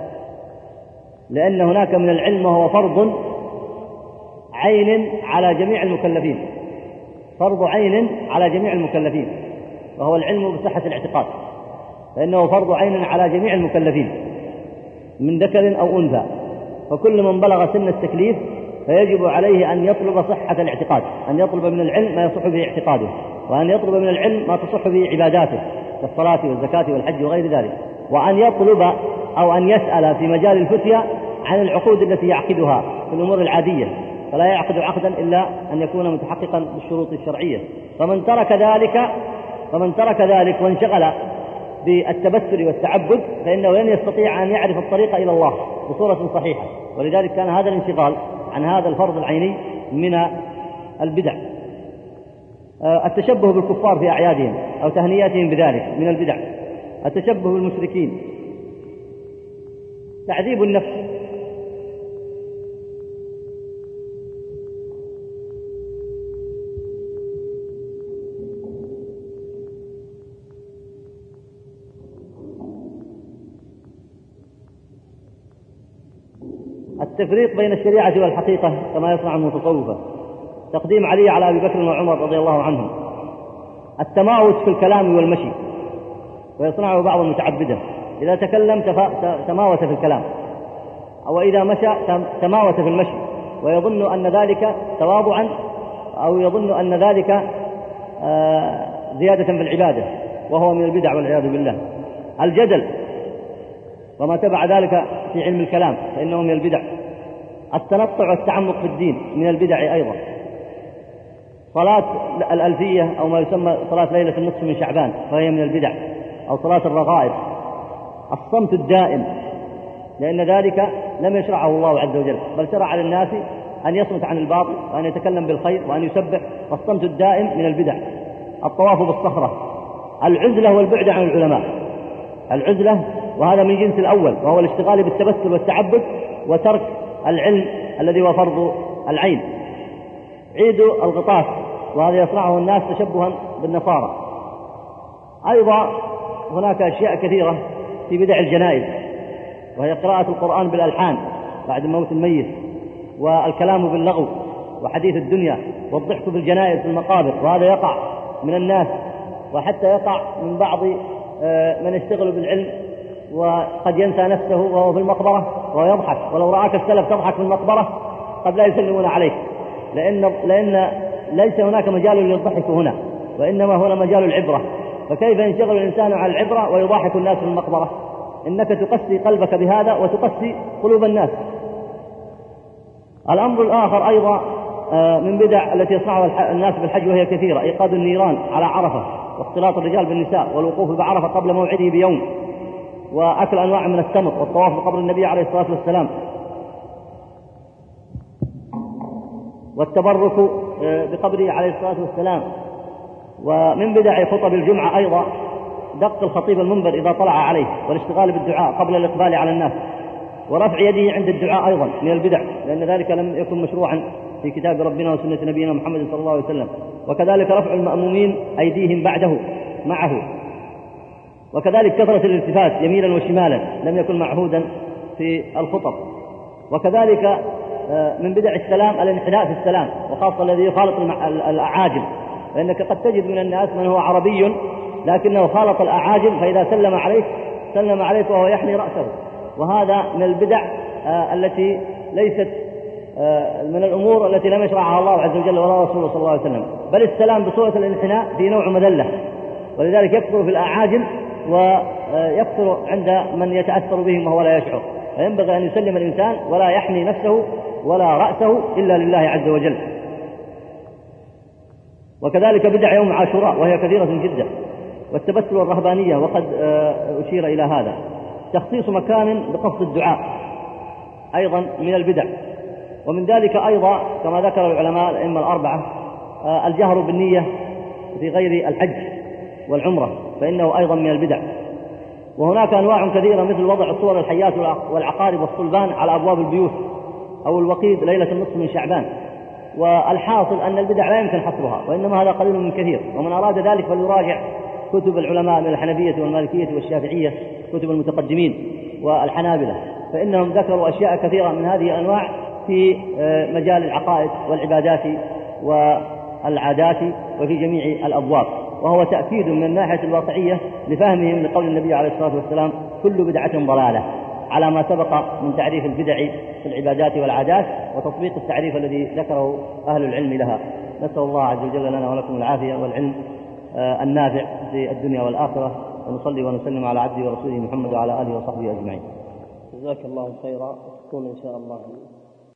S2: لأن هناك من العلم وهو فرض عين على جميع المكلفين، فرض عين على جميع المكلفين، وهو العلم بصحة الاعتقاد، فإنه فرض عين على جميع المكلفين من ذكر أو أنثى، فكل من بلغ سن التكليف فيجب عليه أن يطلب صحة الاعتقاد، أن يطلب من العلم ما يصح به اعتقاده، وأن يطلب من العلم ما تصح به عباداته كالصلاة والزكاة والحج وغير ذلك، وأن يطلب أو أن يسأل في مجال الفتيا عن العقود التي يعقدها في الأمور العادية، فلا يعقد عقدا إلا أن يكون متحققا بالشروط الشرعية. فمن ترك ذلك فمن ترك ذلك وانشغل بالتبتل والتعبد فإنه لن يستطيع أن يعرف الطريق إلى الله بصورة صحيحة. ولذلك كان هذا الانشغال عن هذا الفرض العيني من البدع. التشبه بالكفار في أعيادهم أو تهنياتهم بذلك من البدع. التشبه بالمشركين، تعذيب النفس، التفريق بين الشريعة والحقيقة كما يصنع المتصوفة، تقديم علي على أبي بكر وعمر رضي الله عنهم، التماوت في الكلام والمشي ويصنعه بعض المتعبدة، إذا تكلم تماوت في الكلام، أو إذا مشى تماوت في المشي، ويظن أن ذلك تواضعا أو يظن أن ذلك زيادة في العبادة، وهو من البدع والعياذ بالله. الجدل وما تبع ذلك في علم الكلام فإنه من البدع. التنطع والتعمق في الدين من البدع أيضا. صلاة الألفية أو ما يسمى صلاة ليلة النصف من شعبان فهي من البدع، أو صلاة الرغائب. الصمت الدائم، لأن ذلك لم يشرعه الله عز وجل، بل شرع للناس أن يصمت عن الباطل وأن يتكلم بالخير وأن يسبح، فالصمت الدائم من البدع. الطواف بالصخرة. العزلة والبعد عن العلماء. العزلة وهذا من جنس الأول، وهو الاشتغال بالتبتل والتعبد وترك العلم الذي هو فرض العين. عيد الغطاس، وهذا يصنعه الناس تشبها بالنصارى. أيضا هناك أشياء كثيرة في بدع الجنائز، وهي قراءة القرآن بالألحان بعد موت الميت، والكلام باللغو وحديث الدنيا، والضحك بالجنائز في المقابر، وهذا يقع من الناس، وحتى يقع من بعض من يشتغل بالعلم وقد ينسى نفسه وهو في المقبرة وهو يضحك، ولو رآك السلف تضحك في المقبرة قد لا يسلمون عليك، لأن, لأن ليس هناك مجال للضحك هنا، وإنما هنا مجال العبرة. فكيف ينشغل الإنسان عن العبرة ويضاحك الناس في المقبرة؟ إنك تقسي قلبك بهذا وتقسي قلوب الناس. الأمر الآخر أيضا من بدع التي يصنعها الناس بالحج وهي كثيرة: إيقاد النيران على عرفة، واختلاط الرجال بالنساء، والوقوف بعرفة قبل موعده بيوم، وأكل أنواع من التمر، والطواف بقبر النبي عليه الصلاة والسلام، والتبرك بقبره عليه الصلاة والسلام. ومن بدع خطب الجمعة أيضا دق الخطيب المنبر إذا طلع عليه، والاشتغال بالدعاء قبل الإقبال على الناس، ورفع يده عند الدعاء أيضا من البدع، لأن ذلك لم يكن مشروعا في كتاب ربنا وسنة نبينا محمد صلى الله عليه وسلم. وكذلك رفع المأمومين أيديهم بعده معه. وكذلك كثرة الالتفات يمينا وشمالا لم يكن معهودا في الخطب. وكذلك من بدع السلام الانحناء في السلام، وخاصة الذي يخالط الأعاجم، فإنك قد تجد من الناس من هو عربي لكنه خالط الأعاجم، فإذا سلم عليك سلم عليك وهو يحني رأسه، وهذا من البدع التي ليست من الأمور التي لم يشرعها الله عز وجل ولا رسوله صلى الله عليه وسلم. بل السلام بصورة الانحناء في نوع مذلة، ولذلك يكثر في الأعاجم ويكثر عند من يتأثر بهم وهو لا يشعر. فينبغي أن يسلم الإنسان ولا يحني نفسه ولا رأسه إلا لله عز وجل. وكذلك بدع يوم عاشوراء وهي كثيرة جدا، والتبتل والرهبانية، وقد أشير إلى هذا. تخصيص مكان بقصد الدعاء أيضا من البدع. ومن ذلك أيضا كما ذكر العلماء الأئمة الأربعة الجهر بالنية في غير الحج والعمرة، فإنه أيضا من البدع. وهناك أنواع كثيرة مثل وضع صور الحيات والعقارب والصلبان على أبواب البيوت، أو الوقيد ليلة النصف من شعبان. والحاصل أن البدع لا يمكن حصرها، وإنما هذا قليل من كثير. ومن أراد ذلك فليراجع كتب العلماء من الحنفية والمالكية والشافعية، كتب المتقدمين والحنابلة، فإنهم ذكروا أشياء كثيرة من هذه الأنواع في مجال العقائد والعبادات والعادات وفي جميع الأبواب. وهو تأكيد من الناحية الواقعية لفهمهم لقول النبي عليه الصلاة والسلام: كل بدعة ضلالة، على ما سبق من تعريف البدع في العبادات والعادات وتطبيق التعريف الذي ذكره أهل العلم لها. نسأل الله عز وجل لنا ولكم العافية والعلم النافع في الدنيا والآخرة، ونصلي ونسلم على عبده ورسوله محمد وعلى آله وصحبه أجمعين.
S3: جزاك الله خيرا. تكون إن شاء الله